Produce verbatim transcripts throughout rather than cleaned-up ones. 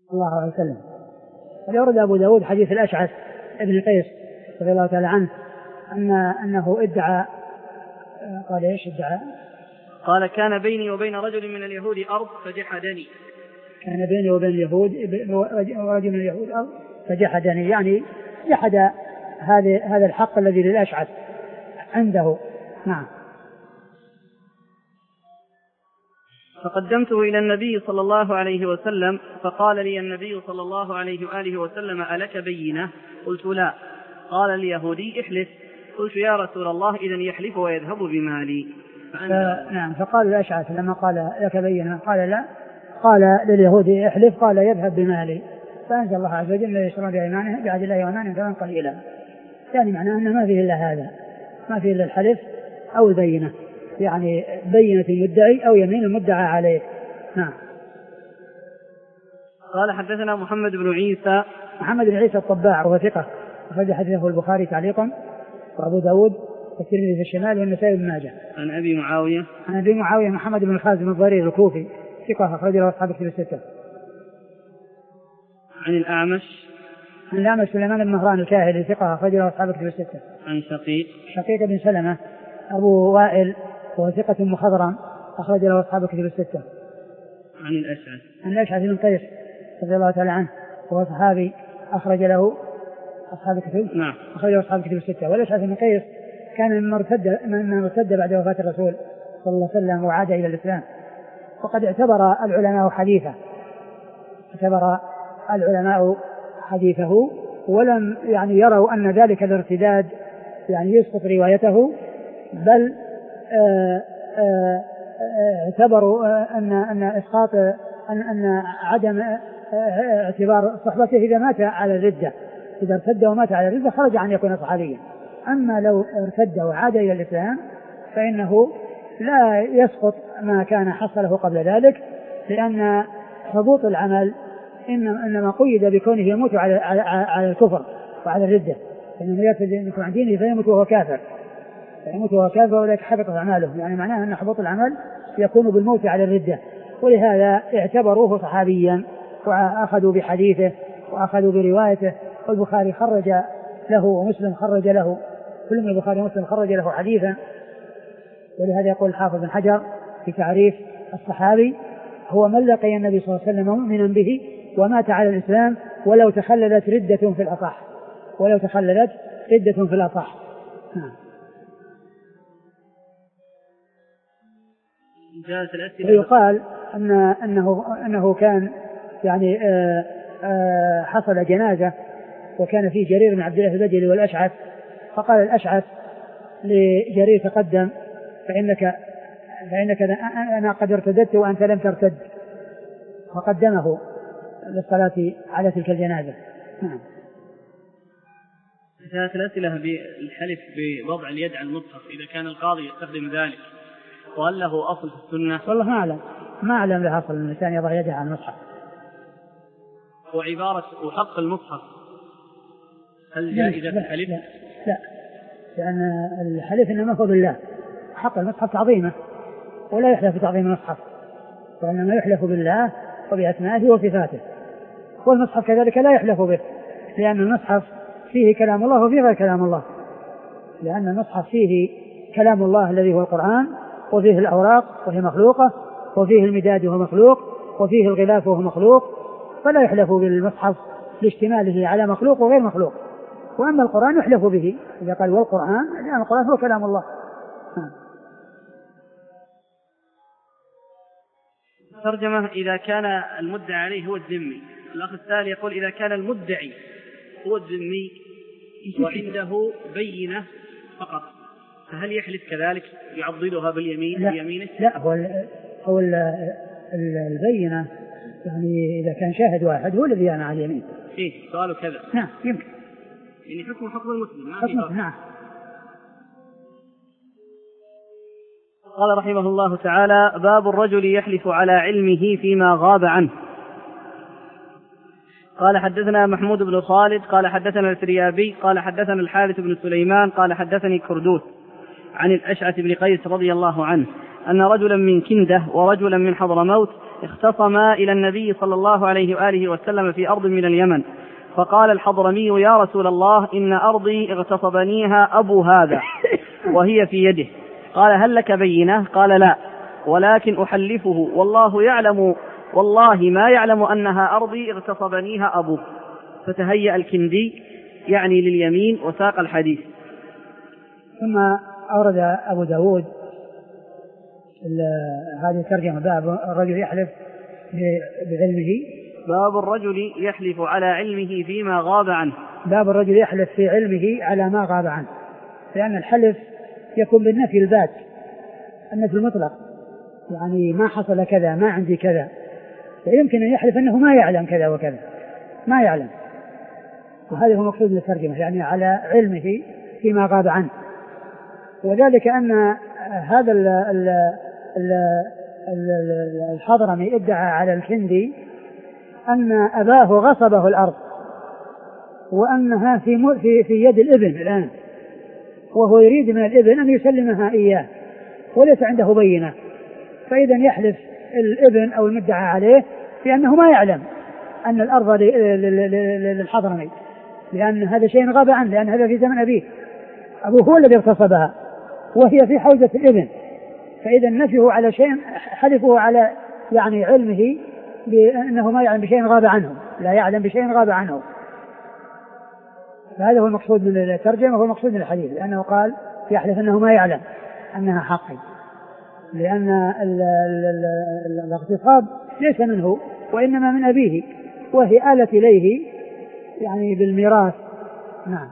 الله عليه وسلم. ولورد أبو داود حديث الأشعث ابن قيس رضي الله تعالى عنه أن أنه ادعى، قال إيش ادعى؟ قال كان بيني وبين رجل من اليهود أرض فجحدني. كان بيني وبين اليهود رجل من اليهود أرض فجحدني، يعني جحد هذا هذا الحق الذي للأشعث عنده. نعم. فقدمته إلى النبي صلى الله عليه وسلم فقال لي النبي صلى الله عليه وآله وسلم ألك بينة؟ قلت لا. قال اليهودي احلف. قلت يا رسول الله إذن يحلف ويذهب بمالي. ف... نعم. فقال الأشعث لما قال لك بينة قال لا، قال لليهودي احلف، قال يذهب بمالي. فأنزل الله عز وجل يشرون بأيمانه بعد الله وأيمانه ثمنا قليلا، يعني معناه أنه ما فيه إلا هذا، ما فيه إلا الحلف أو البينة، يعني بينة المدعي أو يمين المدعى عليه. نعم. قال حدثنا محمد بن عيسى. محمد بن عيسى الطباع وهو ثقة، أخرج حديثه البخاري تعليقا وأبو داود والترمذي في الشمال والنسائي بن ماجه. عن أبي معاوية. عن أبي معاوية محمد بن الخازم الضرير الكوفي ثقة، أخرج له أصحاب الكتب الستة. عن الأعمش. عن الأعمش سليمان بن مهران الكاهلي ثقة، أخرج له أصحاب الكتب الستة. عن شقيق. شقيق بن سلمة أبو وائل وهو ثقة مخضرم، أخرج له أصحاب الكتب الستة. عن الأشعث. عن الأشعث بن قيس رضي الله تعالى عنه وهو صحابي، أخرج له أصحاب الكتب. نعم. أخرج له أصحاب الكتب الستة. والأشعث بن قيس كان من مرتد من مرتد بعد وفاة الرسول صلى الله عليه وسلم وعاد إلى الإسلام، وقد اعتبر العلماء حديثه اعتبر العلماء حديثه ولم يعني يروا أن ذلك الارتداد يعني يسقط روايته، بل آآ آآ اعتبروا أن أن إسقاط أن أن عدم اعتبار صحبته إذا مات على الردة، إذا ارتد ومات على الردة خرج عن يكون صحابيا. أما لو ارتد وعاد إلى الإسلام فإنه لا يسقط ما كان حصله قبل ذلك، لأن حبوط العمل إنما قيد بكونه يموت على على, على الكفر وعلى الردة، فإنه يرتد يكون عن دينه فيموت وهو كافر فيموت وهو كافر وذلك حبط أعماله، يعني معناه أن حبوط العمل يكون بالموت على الردة. ولهذا اعتبروه صحابيا وأخذوا بحديثه وأخذوا بروايته، والبخاري خرج له ومسلم خرج له، كل من البخاري ومسلم خرج له حديثا. ولهذا يقول الحافظ بن حجر في تعريف الصحابي: هو من لقي النبي صلى الله عليه وسلم مؤمنا به ومات على الإسلام ولو تخللت ردة في الأصح ولو تخللت ردة في الأصح. ويقال أن أنه أنه كان يعني آآ آآ حصل جنازة وكان فيه جرير بن عبد الله البجلي والأشعث، فقال الأشعث لجرير: تقدم فإنك فإنك أنا قد ارتدت وأنت لم ترتد، فقدمه للصلاة على تلك الجنازة. نعم. ثلاث الأسئلة بالحلف بوضع اليد على المصحف إذا كان القاضي يستخدم ذلك، وهل له أصل في السنة؟ والله ما أعلم ما أعلم له أصل أن الإنسان يضع يده على المصحف. وعبارة وحق المصحف هل جائزة في الحلف؟ لا, لا لأن الحلف إنما هو بالله، حق المصحف تعظيمه ولا يحلف بتعظيم المصحف، وإنما يحلف بالله وبأسمائه وصفاته. والمصحف كذلك لا يحلف به، لأن المصحف فيه كلام الله وفيه غير كلام الله، لأن المصحف فيه كلام الله الذي هو القرآن، وفيه الأوراق وهي مخلوقة، وفيه المداد وهو مخلوق، وفيه الغلاف وهو مخلوق، فلا يحلف بالمصحف لاشتماله على مخلوق وغير مخلوق. وأما القرآن يحلف به إذا قال والقرآن، لأن القرآن هو كلام الله. ترجمة: إذا كان المدعي عليه هو الذمي. الأخ الثاني يقول: إذا كان المدعي هو الذمي وعنده بينة فقط فهل يحلف كذلك يعضدها باليمين لا بيمينه؟ لا هو هو البينة يعني إذا كان شاهد واحد هو الذي يعنى على اليمين. إيه سؤاله كذا. نعم يمكن. يعني حكم حكم المسلم. حكم نعم. قال رحمه الله تعالى: باب الرجل يحلف على علمه فيما غاب عنه. قال حدثنا محمود بن خالد قال حدثنا الفريابي قال حدثنا الحارث بن سليمان قال حدثني كردوس عن الأشعث بن قيس رضي الله عنه أن رجلا من كندة ورجلا من حضرموت اختصما إلى النبي صلى الله عليه وآله وسلم في أرض من اليمن، فقال الحضرمي يا رسول الله إن أرضي اغتصبنيها أبو هذا وهي في يده، قال هل لك بينة؟ قال لا، ولكن أحلفه والله يعلم والله ما يعلم أنها أرضي اغتصبنيها أبوه. فتهيأ الكندي يعني لليمين وساق الحديث. ثم أورد أبو داود هذه الترجمة باب الرجل يحلف بعلمه، باب الرجل يحلف على علمه فيما غاب عنه. باب الرجل يحلف في علمه على ما غاب عنه، لأن الحلف يكون بالنفي البات، النفي المطلق، يعني ما حصل كذا، ما عندي كذا، فيمكن أن يحلف أنه ما يعلم كذا وكذا، ما يعلم، وهذا هو مقصود للترجمة، يعني على علمه فيما غاب عنه. وذلك أن هذا ال ال ال الحضرمي ادعى على الكندي أن أباه غصبه الأرض، وأنها في في في يد الابن الآن، وهو يريد من الابن أن يسلمها إياه وليس عنده بينة، فإذا يحلف الابن أو المدعى عليه بأنه ما يعلم أن الأرض للحضرمي، لأن هذا شيء غاب عنه، لأن هذا في زمن أبيه، أبوه هو الذي اغتصبها وهي في حوزة الابن، فإذا نفيه على شيء، حلفه على يعني علمه بأنه ما يعلم بشيء غاب عنه، لا يعلم بشيء غاب عنه. فهذا هو المقصود من الترجمة وهو المقصود من الحديث، لأنه قال يحلف أنه ما يعلم أنها حقي، لأن الاغتصاب ليس منه وإنما من أبيه، وهي آلت إليه يعني بالميراث. نعم.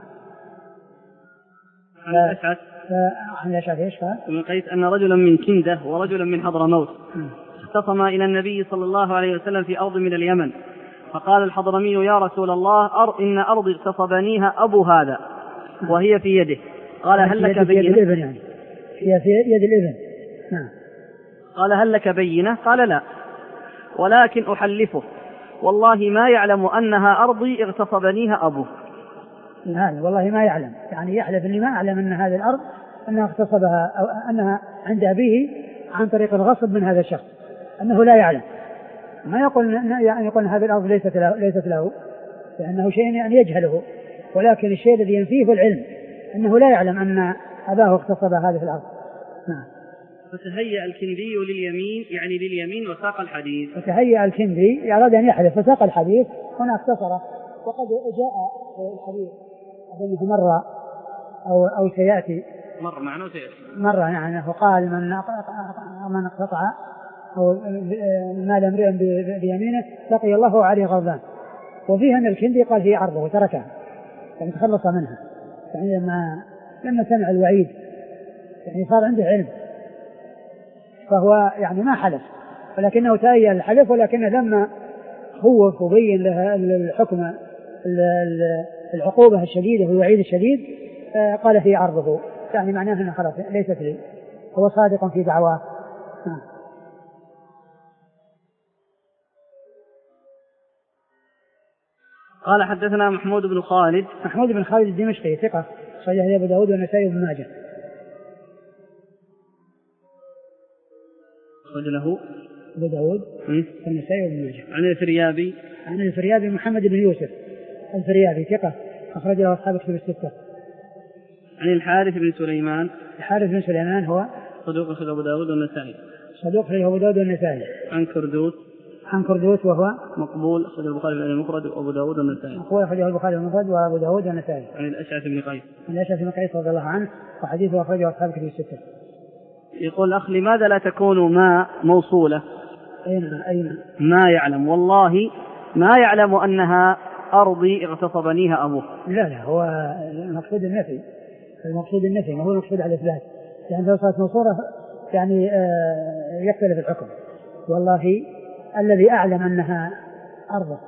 عن الأشعث عن الأشعث ايش قال؟ من قيس أن رجلا من كندة ورجلا من حضرموت اختصما إلى النبي صلى الله عليه وسلم في أرض من اليمن، فقال الحضرمي يا رسول الله أر إن أرضي اغتصبنيها أبو هذا وهي في يده، قال هل لك بينة؟ يعني هي في يد الابن. نعم. قال هل لك بينة؟ قال لا، ولكن أحلفه والله ما يعلم أنها أرضي اغتصبنيها أبوه. هذا والله ما يعلم، يعني يحلف أني ما أعلم أن هذه الأرض أنها اغتصبها أو أنها عند أبيه عن طريق الغصب من هذا الشخص، أنه لا يعلم، ما يقول يعني يقول هذه الأرض ليست له, ليست له لأنه شيء يعني يجهله، ولكن الشيء الذي ينفيه العلم أنه لا يعلم أن أباه اغتصب هذه الأرض. نعم. فتهيأ الكندي لليمين يعني لليمين وساق الحديث. فتهيأ الكندي أراد أن يحلف فساق الحديث، هنا اختصره، وقد جاء الحديث أظنه مرة أو أو سيأتي مرة معنا وسيأتي مرة، يعني قال من من اقتطع أو مال امرئ بيمينه لقي الله عليه غضبان، وفيها أن الكندي قال هي عرضه وتركها، يعني تخلص منها، يعني لما لما سمع الوعيد يعني صار عنده علم، فهو يعني ما حلف ولكنه تأيّل الحلف، ولكنه لما خوف وبين لها الحكم العقوبة الشديدة والوعيد الشديد قال هي عرضه، يعني معناه أنه خلاص ليست لي، هو صادق في دعواه. قال حدثنا محمود بن خالد. محمود بن خالد الدمشقي ثقة، صحيح أبو داود والنسائي وابن ماجه. رجله أبو داود والنسائي وابن ماجه. عن الفريابي. عن الفريابي محمد بن يوسف الفريابي ثقة، أخرج له أصحاب كتب الستة. عن الحارث بن سليمان. الحارث بن سليمان هو صدوق أخرج أبو داود والنسائي. صدوق أخرج أبو داود والنسائي. عن كردوس. عن كردوس وهو مقبول أخرج البخاري المفرد وأبو داود والنسائي. مقبول أخرج البخاري المفرد وأبو داود والنسائي. عن الأشعث بن قيس. عن الأشعث بن قيس رضي الله عنه، وحديثه أخرجه أصحاب كتب الستة. يقول أخ لماذا لا تكون ما موصولة؟ أين أين ما يعلم والله ما يعلم أنها أرضي اغتصبنيها أبوه. لا لا، هو المقصود النفي، المقصود النفي ما هو المقصود على الإثبات، يعني لو صارت موصولة يعني آه يختلف الحكم. والله الذي أعلم أنها أرضه.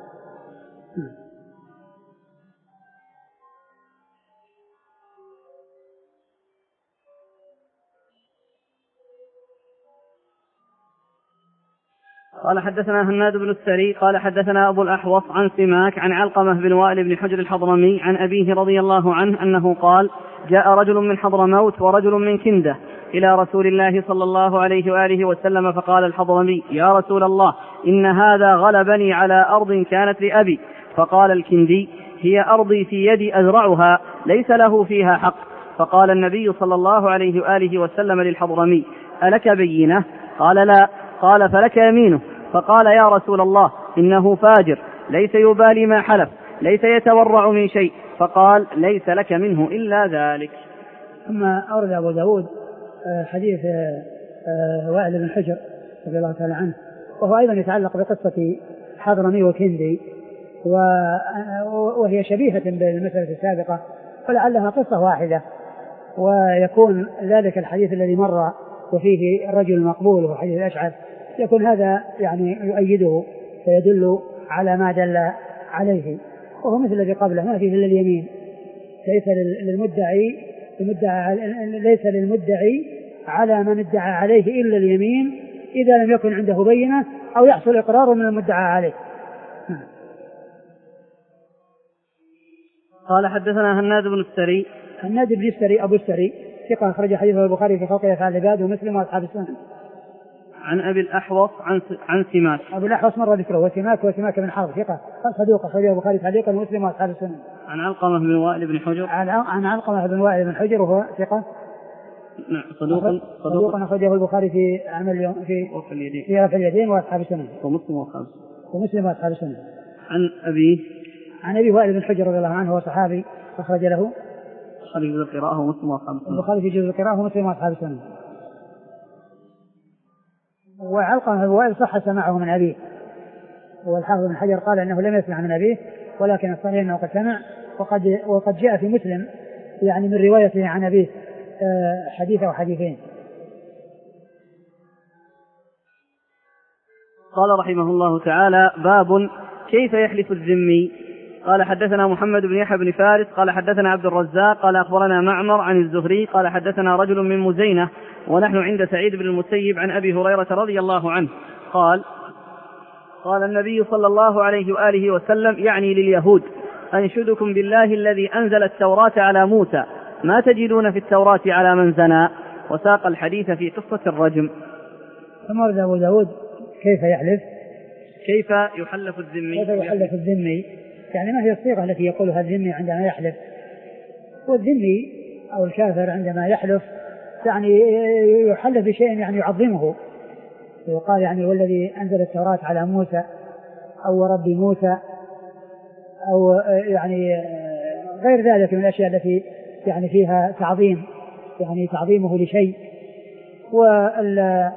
قال حدثنا هناد بن السري قال حدثنا أبو الأحوص عن سماك عن علقمة بن وائل بن حجر الحضرمي عن أبيه رضي الله عنه أنه قال جاء رجل من حضرموت ورجل من كندة إلى رسول الله صلى الله عليه وآله وسلم فقال الحضرمي يا رسول الله إن هذا غلبني على أرض كانت لأبي. فقال الكندي هي أرضي في يدي أزرعها ليس له فيها حق. فقال النبي صلى الله عليه وآله وسلم للحضرمي ألك بينة؟ قال لا. قال فلك يمينه. فقال يا رسول الله إنه فاجر ليس يبالي ما حلف ليس يتورع من شيء. فقال ليس لك منه إلا ذلك. ثم أورد أبو داود حديث وائل بن حجر رضي الله تعالى عنه، وهو أيضا يتعلق بقصة حضرمي وكندي، وهي شبيهة بالمسألة السابقة ولعلها قصة واحدة، ويكون ذلك الحديث الذي مر وفيه الرجل مقبول وهو حديث الأشعث يكون هذا يعني يؤيده فيدل على ما دل عليه، وهو مثل الذي قبله ما فيه إلا اليمين. ليس للمدعي ليس للمدعي على من ادعى عليه إلا اليمين إذا لم يكن عنده بينة أو يحصل إقرار من المدعى عليه. قال حدثنا هناد بن السري. هناد بن السري أبو السري ثقة أخرج حديثه البخاري في خلق أفعال العباد ومسلم وأصحاب السنن. عن أبي الأحوص عن عن سماك. أبو الأحوص مر ذكره وسماك وسماك بن حرب ثقة صدوق أخرجه البخاري تعليقا ومسلم وأصحاب السنن. عن علقمة بن وائل بن حجر. عن علقمة بن وائل بن حجر وهو ثقة صدوق صدوق أخرجه البخاري في عمل في رفع اليدين في رفع اليدين وأصحاب السنن ومسلم وأصحاب ومسلم وأصحاب السنن. عن أبي عن أبي وائل بن حجر رضي الله عنه هو صحابي أخرج له البخاري في القراءة ومسلم وأصحاب السنن. البخاري في جزء القراءة ومسلم وأصحاب السنن. وعلقمة بن وائل صح سماعه من أبيه، والحافظ بن حجر قال أنه لم يسمع من أبيه ولكن الصحيح أنه قد سمع، وقد وقد جاء في مسلم يعني من روايته عن أبيه حديث أو حديثين. قال رحمه الله تعالى باب كيف يحلف الذمي. قال حدثنا محمد بن يحيى بن فارس قال حدثنا عبد الرزاق قال أخبرنا معمر عن الزهري قال حدثنا رجل من مزينة ونحن عند سعيد بن المسيب عن أبي هريرة رضي الله عنه قال قال النبي صلى الله عليه وآله وسلم يعني لليهود أنشدكم بالله الذي أنزل التوراة على موسى ما تجدون في التوراة على من زنى. وساق الحديث في قصة الرجم. ثم ورد أبو داود كيف يحلف كيف يحلف الذمي. كيف يحلف الذمي يعني ما هي الصيغة التي يقولها الذمي عندما يحلف. والذمي أو الكافر عندما يحلف يعني يحلف بشيء يعني يعظمه، ويقال يعني والذي أنزل التوراة على موسى أو رب موسى أو يعني غير ذلك من الأشياء التي يعني فيها تعظيم يعني تعظيمه لشيء. وال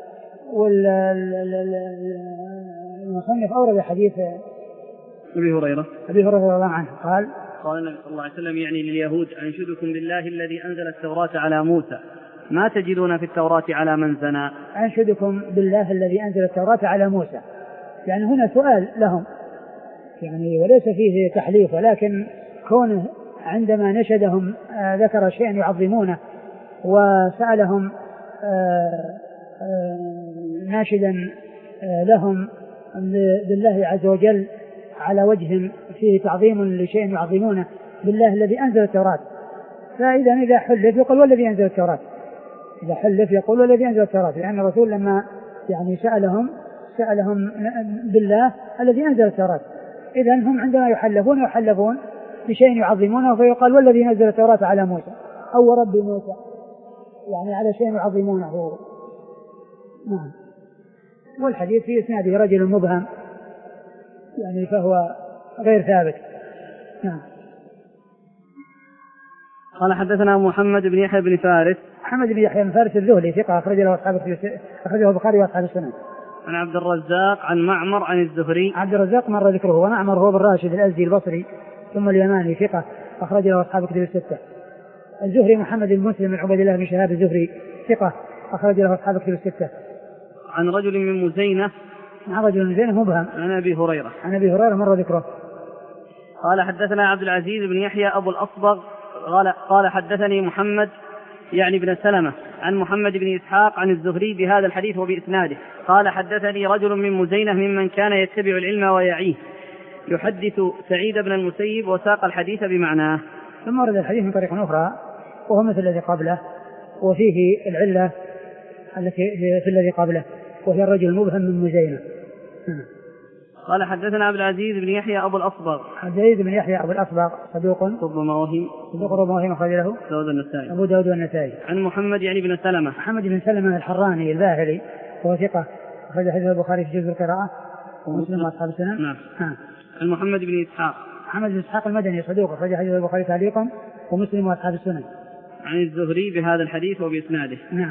والمصنف أورد حديث أبي هريرة أبي هريرة رضي الله عنه قال قال النبي صلى الله عليه وسلم يعني لليهود أنشدكم بالله الذي أنزل التوراة على موسى ما تجدون في التوراة على من زنى. أنشدكم بالله الذي أنزل التوراة على موسى يعني هنا سؤال لهم يعني وليس فيه تحليف، ولكن كونه عندما نشدهم آه ذكر شيئا يعظمونه وسألهم آه آه ناشدا آه لهم بالله عز وجل على وجه فيه تعظيم لشيء يعظمونه بالله الذي أنزل التوراة. فإذا إذا حلف يقول والذي أنزل التوراة، إذا حلف يقول والذي أنزل التوراة، لأن الرسول لما يعني سألهم سألهم بالله الذي أنزل التوراة. إذا هم عندما يحلفون يحلفون بشيء يعظمونه فيقال والذي نزل التوراة على موسى أو رب موسى يعني على شيء يعظمونه. نعم. والحديث في إسناده رجل مبهم يعني فهو غير ثابت. نعم. قال حدثنا محمد بن يحيى بن فارس. محمد بن يحيى بن فارس الذهلي ثقة أخرج له أصحاب أخرجه البخاري وأصحاب السنن. عن عبد الرزاق عن معمر عن الزهري. عبد الرزاق مر ذكره ومعمر هو بن راشد الأزدي البصري ثم اليماني ثقة أخرج له أصحاب كتب الستة. الزهري محمد بن مسلم بن عبد الله بن شهاب الزهري ثقة أخرج له أصحاب كتب الستة. عن رجل من مزينة. عن رجل من مزينة مبهم. عن أبي هريرة. عن أبي هريرة مر ذكره. قال حدثنا عبد العزيز بن يحيى أبو الأصبغ قال قال حدثني محمد يعني بن سلمة عن محمد بن إسحاق عن الزهري بهذا الحديث وبإسناده. قال حدثني رجل من مزينة ممن كان يتبع العلم ويعيه يحدث سعيد بن المسيب وساق الحديث بمعناه. ثم ورد الحديث من طريق أخرى وهو مثل الذي قبله، وفيه العلة التي في الذي قبله وهي الرجل المبهم من مزينة. قال حدثنا عبد العزيز بن يحيى أبو الأصبغ. عبد العزيز بن يحيى أبو الأصبغ صدوق ربما وهم صدوق ربما وهم أخرج له داود النسائي أبو داود والنسائي. عن محمد يعني بن سلمة محمد بن سلمة الحراني الباهلي وهو ثقة أخرج حديث البخاري في جزء القراءة ومسلم وأصحاب السنن. نعم. عن محمد بن إسحاق محمد بن إسحاق المدني صدوق أخرج حديث البخاري تعليقا ومسلم وأصحاب السنن. عن الزهري بهذا الحديث وبإسناده. نعم.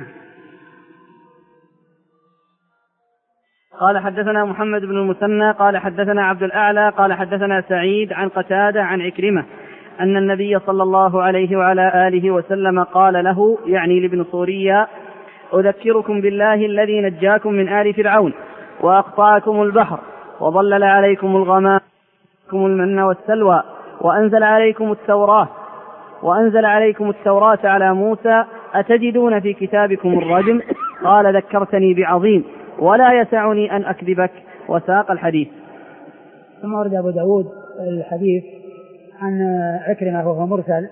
قال حدثنا محمد بن المثنى قال حدثنا عبد الأعلى قال حدثنا سعيد عن قتادة عن عكرمة أن النبي صلى الله عليه وعلى آله وسلم قال له يعني لابن صوريا أذكركم بالله الذي نجاكم من آل فرعون وأقطعكم البحر وظلل عليكم الغمام المن والسلوى وأنزل عليكم التوراة وأنزل عليكم التوراة على موسى أتجدون في كتابكم الرجم قال ذكرتني بعظيم ولا يسعني أن أكذبك وساق الحديث. ثم ورد أبو داود الحديث عن عكرمة وهو مرسل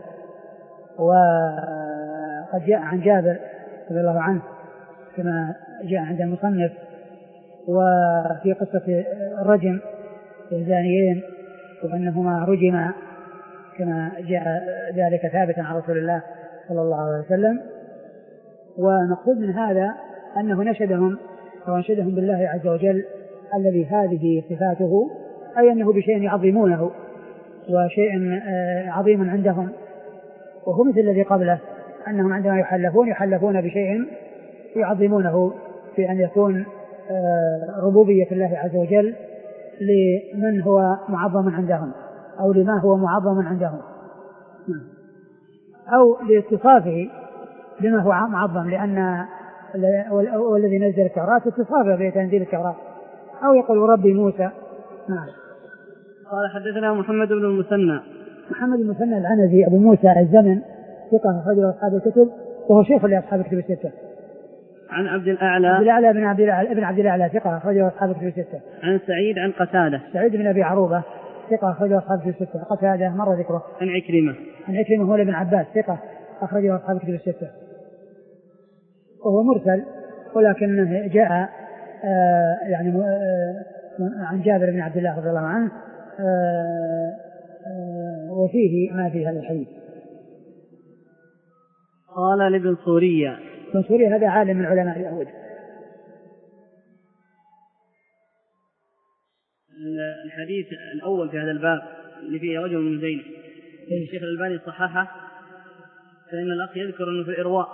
وقد جاء عن جابر رضي الله عنه كما جاء عند المصنف وفي قصة الرجم الزانيين وأنهما رجما كما جاء ذلك ثابتا عن رسول الله صلى الله عليه وسلم. ونقصد من هذا أنه نشدهم وانشدهم بالله عز وجل الذي هذه صفاته أي أنه بشيء يعظمونه وشيء عظيم عندهم وهو مثل الذي قبله أنهم عندما يحلفون يحلفون بشيء يعظمونه في أن يكون ربوبية الله عز وجل لمن هو معظم عندهم أو لما هو معظم عندهم أو لاتصافه بما هو معظم لأن والذي نزل التوراة اتصافه بتنزيل التوراة أو يقول ربي موسى. نعم. قال حدثنا محمد بن المثنى محمد بن المثنى العنزي أبو موسى الزمن ثقة أخرجه أصحاب الكتب وهو شيخ لأصحاب الكتب الستة. عن عبد الأعلى عبد الأعلى بن عبد الأعلى ابن عبد الأعلى ثقة أخرجه أصحاب الكتب الستة. عن سعيد عن قتادة سعيد بن أبي عروبة ثقة أخرجه أصحاب الكتب الستة. قتادة مرة ذكره. عن عكرمة عن عكرمة هو ابن عباس ثقة أخرجه أصحاب الكتب الستة وهو مرسل ولكنه جاء آه يعني آه عن جابر بن عبد الله رضي الله عنه آه آه وفيه ما في هذا الحديث. قال لابن صوريا ابن صوريا هذا عالم من علماء اليهود. الحديث الأول في هذا الباب اللي فيه رجل من زينة الشيخ الألباني صححه فإن الأخ يذكر أنه في الإرواء.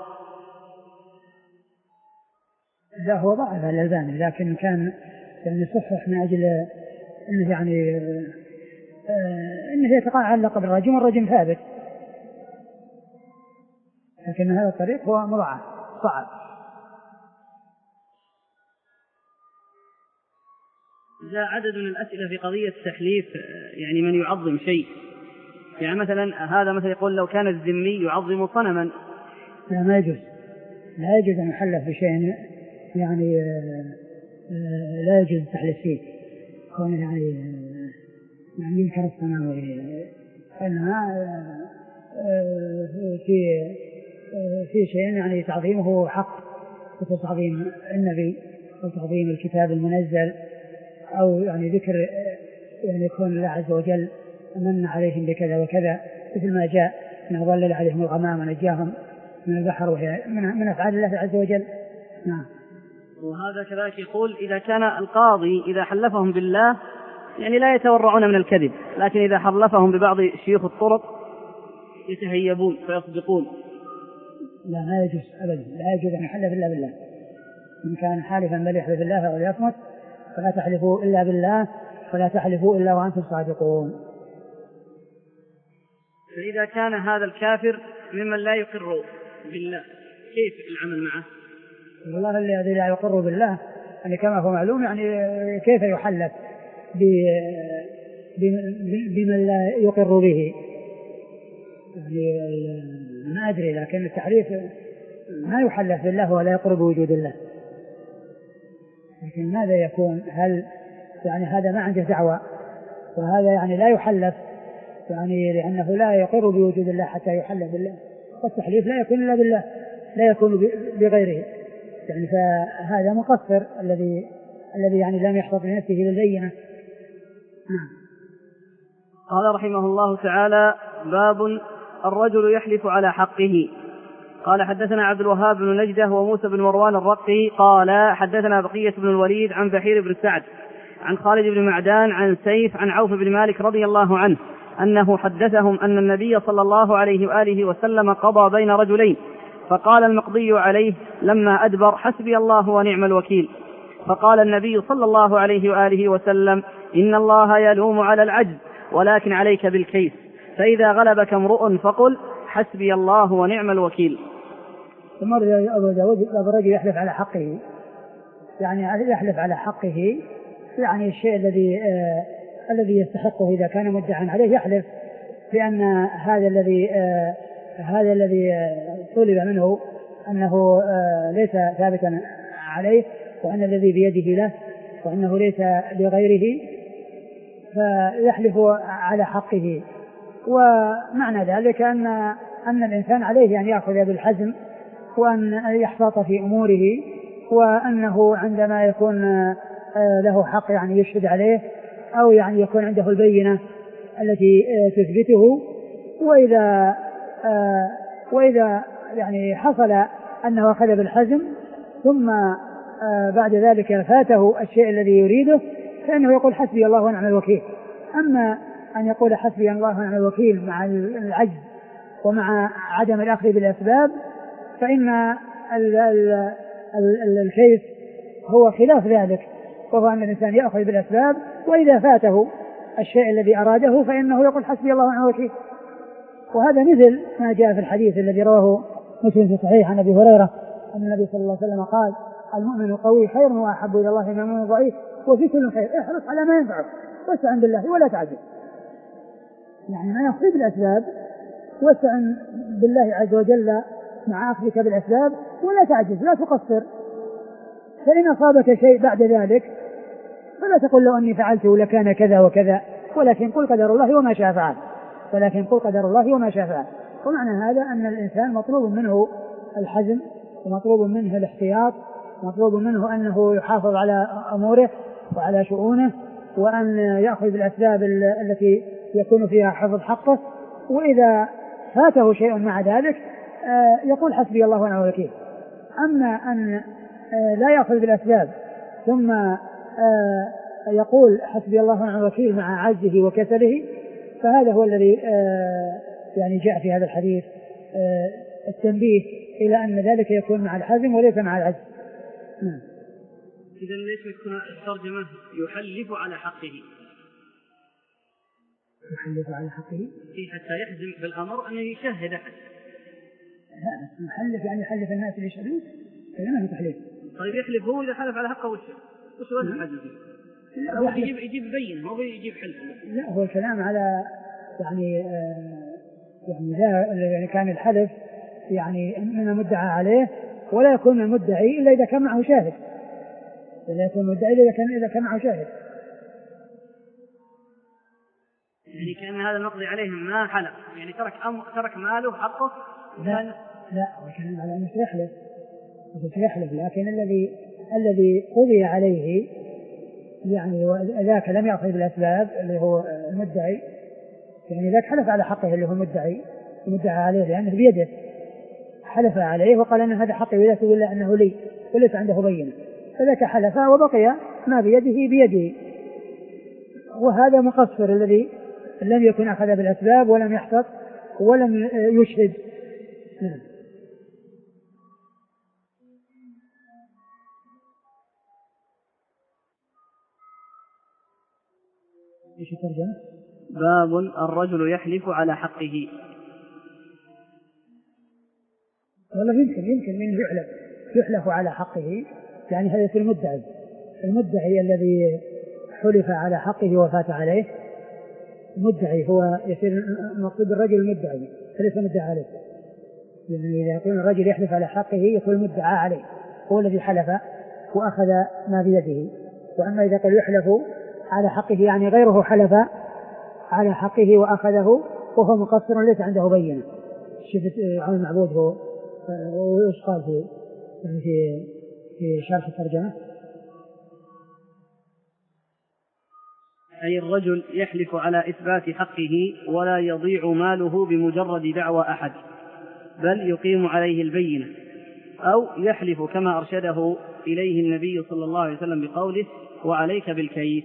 لا هو ضعف الألباني لكن كان يعني يصحح من أجل أنه يعني آه أنه يتعلق بالرجم والرجم ثابت لكن هذا الطريق هو مضاعف صعب. جاء عدد من الأسئلة في قضية تحليف يعني من يعظم شيء يعني مثلا هذا مثلا يقول لو كان الذمي يعظم صنما لا ما يجوز لا يجوز أن يحلف بشيء يعني لا يجوز التحليف فيه كون يعني يعني ينكر الصنم إنما في في شيء يعني تعظيمه حق مثل تعظيم النبي أو تعظيم الكتاب المنزل أو يعني ذكر يعني يكون الله عز وجل من عليهم بكذا وكذا مثل ما جاء من ظلل عليهم الغمام ونجاهم من البحر وهي من أفعال الله عز وجل. نعم. وهذا كذلك يقول إذا كان القاضي إذا حلفهم بالله يعني لا يتورعون من الكذب لكن إذا حلفهم ببعض شيوخ الطرق يتهيبون فيصدقون. لا ما يجوز أبدا لا يجوز أن يحلف إلا بالله. إن كان حالفا فليحلف بالله ولا يصمت فلا تحلفوا إلا بالله ولا تحلفوا إلا وأنتم صادقون. فإذا كان هذا الكافر ممن لا يقر بالله كيف العمل معه؟ والله الذي لا يقر بالله يعني كما هو معلوم يعني كيف يحلف بمن لا يقر به يعني ما أدري لكن التحريف ما يحلف بالله ولا يقر بوجود الله لكن ماذا يكون هل يعني هذا ما عنده دعوة وهذا يعني لا يحلف يعني لأنه لا يقر بوجود الله حتى يحلف بالله والتحليف لا يكون إلا بالله، لا يكون بغيره، يعني فهذا مقصر الذي الذي يعني لم يحفظ لنفسه للبينة. قال رحمه الله تعالى: باب الرجل يحلف على حقه. قال: حدثنا عبد الوهاب بن نجدة وموسى بن مروان الرقي قال: حدثنا بقية بن الوليد عن بحير بن سعد عن خالد بن معدان عن سيف عن عوف بن مالك رضي الله عنه أنه حدثهم أن النبي صلى الله عليه وآله وسلم قضى بين رجلين، فقال المقضي عليه لما أدبر: حسبي الله ونعم الوكيل. فقال النبي صلى الله عليه وآله وسلم: إن الله يلوم على العجز، ولكن عليك بالكيس، فإذا غلبك امرؤ فقل: حسبي الله ونعم الوكيل. ثم أبو داود: الرجل يحلف على حقه، يعني يحلف على حقه يعني الشيء الذي آه الذي يستحقه إذا كان مدعا عليه يحلف بأن هذا الذي آه هذا الذي آه طلب منه أنه آه ليس ثابتا عليه، وأن الذي بيده له، وأنه ليس لغيره، فيحلف على حقه. ومعنى ذلك أن أن الإنسان عليه أن يأخذ بالحزم وأن يحتاط في أموره، وأنه عندما يكون له حق يعني يشهد عليه، أو يعني يكون عنده البينة التي تثبته، وإذا وإذا يعني حصل أنه أخذ بالحزم ثم بعد ذلك فاته الشيء الذي يريده، فإنه يقول: حسبي الله ونعم الوكيل. أما أن يقول حسبي الله ونعم الوكيل مع العجز ومع عدم الأخذ بالأسباب، فإن ال ال ال الكيس هو خلاف ذلك، وهو أن الإنسان يأخذ بالأسباب، وإذا فاته الشيء الذي أراده فإنه يقول: حسبي الله ونعم الوكيل. وهذا مثل ما جاء في الحديث الذي رواه مسلم في صحيح عن أبي هريرة أن النبي صلى الله عليه وسلم قال: المؤمن القوي خير وأحب إلى الله من المؤمن الضعيف، وفي كل خير احرص على ما ينفعك واستعن بالله ولا تعجز. يعني ما يأخذ بالأسباب، واستعن بالله عز وجل مع أخذك بالأسباب، ولا تعجز، لا تقصر. فإن أصابك شيء بعد ذلك فلا تقول له أني فعلته لكان كذا وكذا، ولكن قل قدر الله وما شاء فعل، ولكن قل قدر الله وما شاء فعل. ومعنى هذا أن الإنسان مطلوب منه الحزم، ومطلوب منه الاحتياط، مطلوب منه أنه يحافظ على أموره وعلى شؤونه، وأن يأخذ بالأسباب التي يكون فيها حفظ حقه، وإذا فاته شيء مع ذلك يقول: حسبي الله ونعم الوكيل. أما أن لا يأخذ بالأسباب ثم يقول: حسبي الله ونعم الوكيل مع عجزه وكسله، فهذا هو الذي يعني جاء في هذا الحديث التنبيه إلى أن ذلك يكون مع الحزم وليس مع العجز. نعم. إذا ليش تكون الترجمة يحلف على حقه؟ يحلف على حقه في حتى يحزم بالأمر أن يشهد أحد. لا، يحلف يعني يحلف الناس اللي يشهدون، هذا ما هو تحليف. طيب يحلف هو إذا حلف على حقه وش وش وجه الحديث؟ هو يجيب يجيب بين، هو يجيب حلف. لا، هو الكلام على يعني آه يعني ذا يعني كان الحلف يعني من مدعى عليه، ولا يكون المدعي إلا إذا كان معه شاهد، ولا يكون المدعي إلا إذا كان إذا كان معه شاهد. يعني كان هذا المقضي عليه ما حلف، يعني ترك أمر ترك ماله حقه. لا لا، هو كان على أنه يحلف، يحلف، لكن الذي الذي قضي عليه يعني ذاك لم يأخذ بالأسباب اللي هو المدعي، يعني ذاك حلف على حقه اللي هو المدعي المدعى عليه، لأنه بيده حلف عليه وقال أن هذا حقي ولا تقول أنه لي وليس عنده بينة، فذاك حلف وبقي ما بيده بيده. وهذا مقصر الذي لم يكن أخذ بالأسباب ولم يحتط ولم يشهد. نعم. ايش الترجمة؟ باب الرجل يحلف على حقه. والله يمكن يمكن من يحلف يحلف على حقه، يعني هذا في المدعي المدعي الذي حلف على حقه وفات عليه. المدعي هو يصير مقصود الرجل المدعي فليس مدعى عليه، يعني إذا يكون الرجل يحلف على حقه يكون مدعى عليه هو الذي حلف وأخذ ما بيده. وأما إذا قال يحلف على حقه يعني غيره حلف على حقه وأخذه وهو مقصر ليس عنده بينة، شفت عون المعبود هو وإيش قال في في في شرح الترجمة؟ أي الرجل يحلف على إثبات حقه ولا يضيع ماله بمجرد دعوى أحد، بل يقيم عليه البينة، أو يحلف كما أرشده إليه النبي صلى الله عليه وسلم بقوله وعليك بالكيس.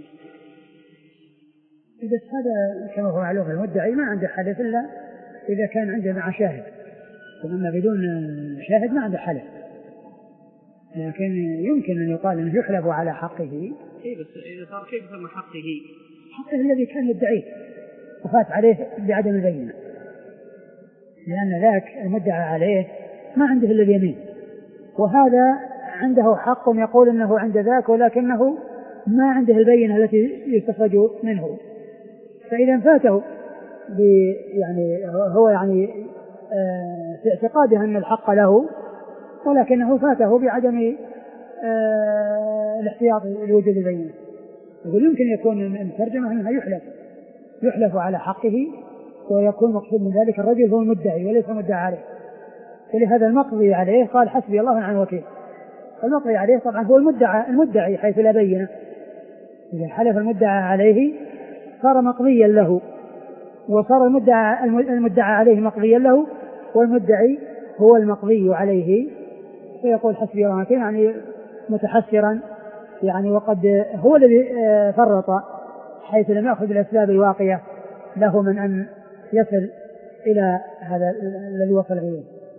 بس هذا كما هو معلوم المدعي ما عنده حلف إلا إذا كان عنده مع شاهد، وأما بدون شاهد ما عنده حلف. لكن يمكن أن يقال أنه يحلف على حقه. إيه بس إذا صار كيف يسمى حقه؟ حقه الذي كان يدعيه وفات عليه بعدم البينة، لأن ذاك المدعى عليه ما عنده إلا اليمين، وهذا عنده حق يقول أنه عند ذاك ولكنه ما عنده البينة التي يستخرج منه. فإذا فاته يعني هو يعني في اعتقاده أن الحق له، ولكنه فاته بعدم الاحتياط لوجود البينة. يقول يمكن يكون الترجمة أنها يحلف يحلف على حقه، ويكون مقصود من ذلك الرجل هو المدعي وليس مدعى عليه، ولهذا المقضي عليه قال حسبي الله ونعم الوكيل. المقضي عليه طبعا هو المدعى المدعي حيث لا بينة. إذا حلف المدعى عليه صار مقضيا له، وصار المدعى المدعى عليه مقضيا له، والمدعي هو المقضي عليه، فيقول حسبي الله ونعم الوكيل، يعني متحسرا يعني وقد هو الذي فرط حيث لم يأخذ الأسباب الواقية له من أن يصل إلى هذا الذي وصل إليه.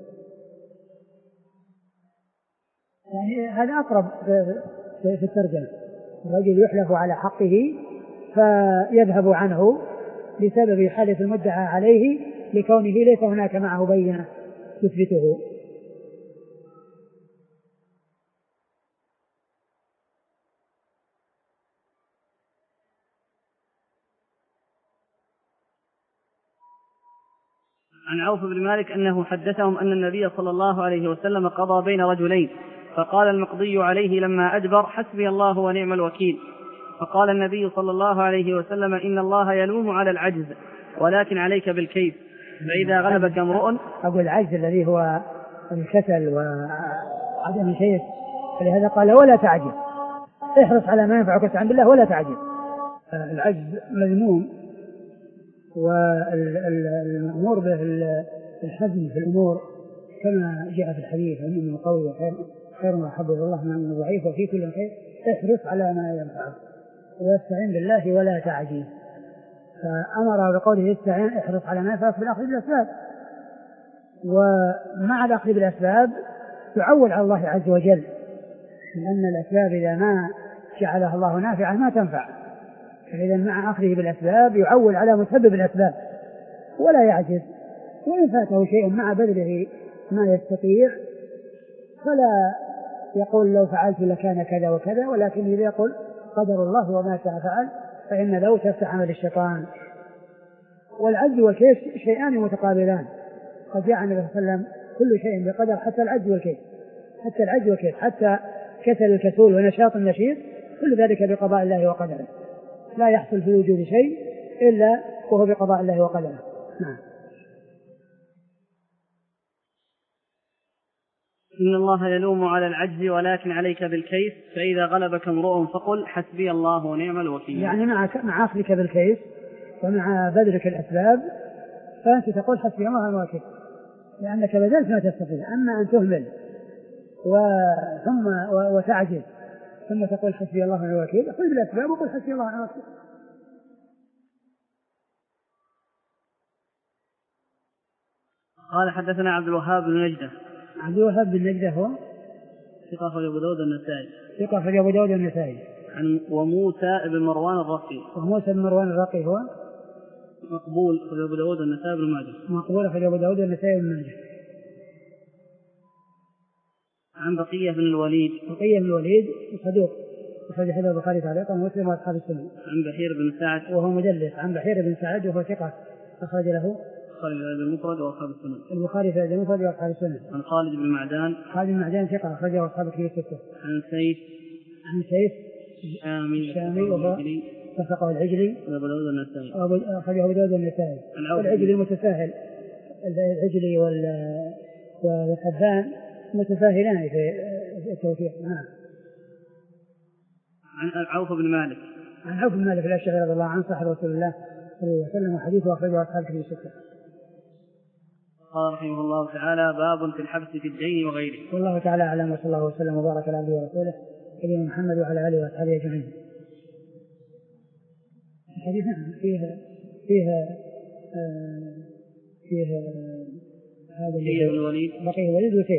يعني هذا أقرب في الترجمة، الرجل يحلف على حقه فيذهب عنه بسبب حلف المدعى عليه لكونه ليس هناك معه بينة تثبته. عن عوف بن مالك أنه حدثهم أن النبي صلى الله عليه وسلم قضى بين رجلين، فقال المقضي عليه لما أدبر حسبي الله ونعم الوكيل، فقال النبي صلى الله عليه وسلم إن الله يلوم على العجز ولكن عليك بالكيس، فإذا غلبك امرؤ. أقول العجز الذي هو الكسل وعدم الشيء، فلهذا قال ولا تعجز، احرص على ما ينفعك واستعن بالله ولا تعجز. العجز مذموم، والأمور بالحزم في الأمور كما جاء في الحديث أن القول خير وأحب إلى الله من الضعيف، وفي كل خير احرص على ما ينفعك واستعن بالله ولا تعجز. فأمر بقوله استعن احرص على ما ينفعك بالأخذ بالأسباب، ومع الأخذ بالأسباب تعول على الله عز وجل، لأن الأسباب إذا ما جعلها الله نافعة ما تنفع، فإذا مع أخذه بالأسباب يعول على مسبب الأسباب ولا يعجز. وإن فاته شيء مع بذله ما يستطيع فلا يقول لو فعلت لكان كذا وكذا، ولكن إذا يقول قدر الله وما شاء فعل، فإن لو تفتح عمل الشيطان. والعجز والكيس شيئان متقابلان، قد جاء النبي صلى الله عليه وسلم كل شيء بقدر، حتى العجز والكيس، حتى العجز والكيس، حتى كسل الكسول ونشاط النشيط، كل ذلك بقضاء الله وقدره، لا يحصل في وجود شيء إلا وهو بقضاء الله وقدره. نعم. إن الله يلوم على العجز ولكن عليك بالكيس، فإذا غلبك امرؤ فقل حسبي الله ونعم الوكيل. يعني مع مع أخذك بالكيس ومع بذلك الأسباب فأنت تقول حسبي الله ونعم الوكيل، لأنك بذلت ما تستطيع. أما أن تهمل ثم وتعجز ثم تقول حسبي الله ونعم الوكيل، خذ بالأسباب وقل حسبي الله ونعم الوكيل. قال حدثنا عبد الوهاب بن نجدة. عبد الوهاب بن نجدة هو ثقة أخرجه أبو داود النسائي. ثقة أخرجه أبو داود النسائي. عن وموسى بن مروان الرقي. وموسى بن مروان الرقي هو مقبول أخرجه أبو داود النسائي بن ماجه. مقبول أخرجه أبو داود النسائي بن ماجه. عن بقية بن الوليد. بقية بن الوليد صدوق أخرج حديث البخاري تعليقا ومسلم وأصحاب السنن. عن بحير بن سعد وهو مدلس. عن بحير بن سعد وهو ثقة أخرج له البخاري في المفرد وأصحاب السنن. البخاري في المفرد وأصحاب السنن. عن خالد بن معدان. خالد بن معدان ثقة أخرجه أصحاب الكتب الستة. عن سيف. عن سيف الشامي. الشامي وهو وثقه العجلي. وأبو داود النسائي. أخرجه أبو داود النسائي. العجلي العجلي المتساهل العجلي والحبان متساهلان في التوفيق. نعم. عن عوف بن مالك عن عوف بن مالك الأشعري رضي الله عنه صاحب رسول الله صلى الله عليه وسلم وحديثه أخرجه أصحاب الكتب الستة. قال رحمه الله تعالى باب في الحبس في الدين وغيره. والله تعالى أعلم وصلى الله وسلم وبارك على عبده ورسوله نبينا محمد وعلى آله وأصحابه أجمعين. الحديث فيها فيها آه فيها هذا الوليد بقيه الوليد وسيف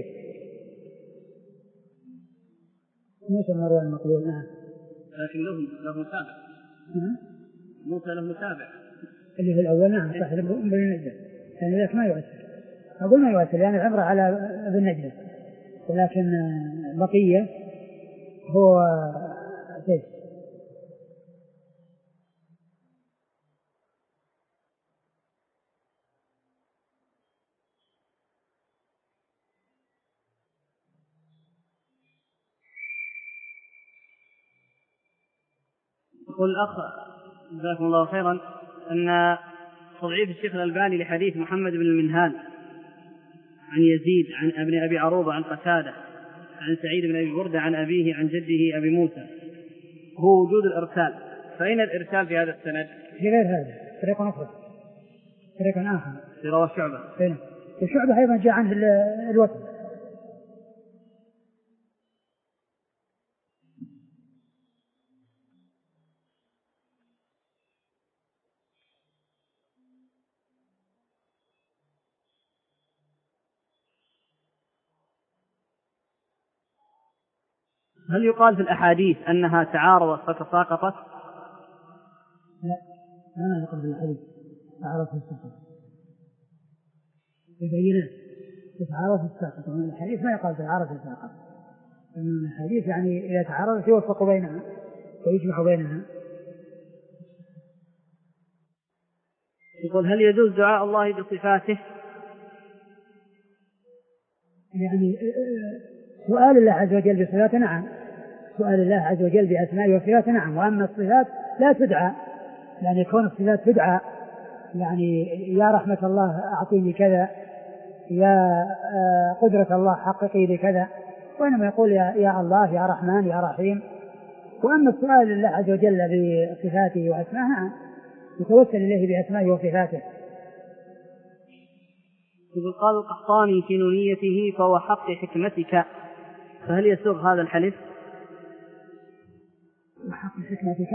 موسى مروان المقبول. نعم. لكن له له متابع. نعم. موسى له متابع اللي في الأول. نعم صح ابن نجدة يعني ذاك ما يؤثر. أقول ما يؤثر يعني العمرة على ابن نجدة ولكن بقية هو سيف. يقول الأخ جزاكم الله خيرا أن تضعيف الشيخ الألباني لحديث محمد بن المنهال عن يزيد عن ابن أبي عروبة عن قتادة عن سعيد بن أبي بردة عن أبيه عن جده أبي موسى هو وجود الإرسال. فأين الإرسال في هذا السند؟ في غير هذا طريق أخرى طريق آخر في رواه شعبة. الشعبة أيضا جاء عنه الوتر. هل يقال في الأحاديث أنها تعارضت فتساقطت؟ لا ما يقال في الأحاديث تعارضت فتساقطت يبينه تعارضت فتساقطت. من الحديث ما يقال تعارضت فتساقطت. من الحديث يعني إذا تعارضت يوفق بينها ويجمع بينها. يقول هل يجوز دعاء الله بصفاته؟ يعني سؤال الله عز وجل بصفاته نعم. سؤال الله عز وجل بأسمائه وصفاته نعم. وأما الصفات لا تدعى يعني يكون الصفات تدعى يعني يا رحمة الله أعطيني كذا يا قدرة الله حققي لي كذا وإنما يقول يا, يا الله يا رحمن يا رحيم. وأما السؤال الله عز وجل بصفاته وأسمائه نعم يتوسل إليه بأسمائه وصفاته. إذا قال القحطاني في نونيته فهو حق حكمتك فهل يسوغ هذا الحلف؟ حق حكمتك؟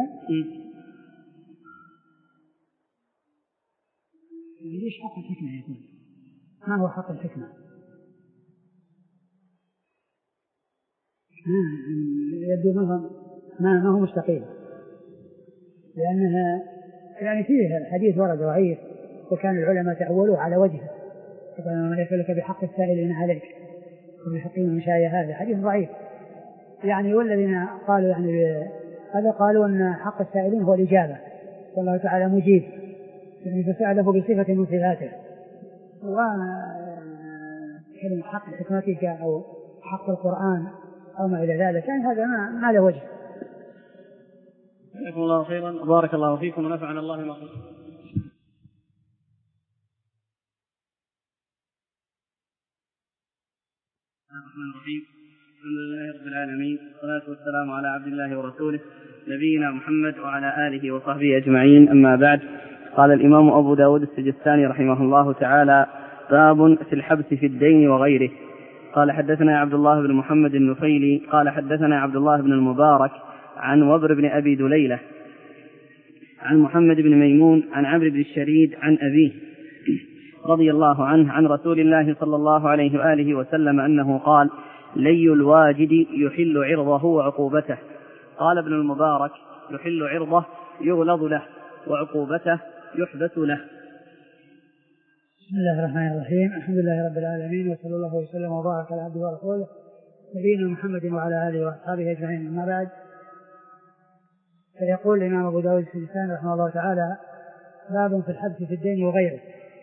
ليش حق الحكمة يكون؟ ما هو حق الحكمة؟ يبدو ما ما هو مستقيم لأنها يعني فيه الحديث ورد ضعيف وكان العلماء تأولوه على وجهه فقالوا يسألك بحق السائلين عليك وبحق من شاء هذا حديث ضعيف يعني. والذين قالوا يعني هذا قالوا أن حق السائلين هو الإجابة والله تعالى مجيب يعني فسأله بصفة من صفاته. وكلمة حق حكمتك أو حق القرآن أو ما إلى ذلك يعني هذا ما, ما له وجه. جزاكم الله خيرا وبارك الله فيكم ونفعنا الله ما قلت. الرحمن الرحيم الحمد لله رب العالمين والصلاة والسلام على عبد الله ورسوله نبينا محمد وعلى آله وصحبه أجمعين. أما بعد قال الإمام أبو داود السجستاني رحمه الله تعالى باب في الحبس في الدين وغيره. قال حدثنا عبد الله بن محمد النفيلي قال حدثنا عبد الله بن المبارك عن وبر بن أبي دليلة عن محمد بن ميمون عن عمرو بن الشريد عن أبيه رضي الله عنه عن رسول الله صلى الله عليه وآله وسلم أنه قال لي الواجد يحل عرضه وعقوبته. قال ابن المبارك يحل عرضه يغلظ له وعقوبته يحبس له. بسم الله الرحمن الرحيم الحمد لله رب العالمين وصلى الله وسلم وبارك على عبده ورسوله نبينا محمد وعلى آله وأصحابه أجمعين. أما بعد فيقول الإمام أبو داود السجستاني رحمه الله تعالى باب في الحبس في الدين وغيره.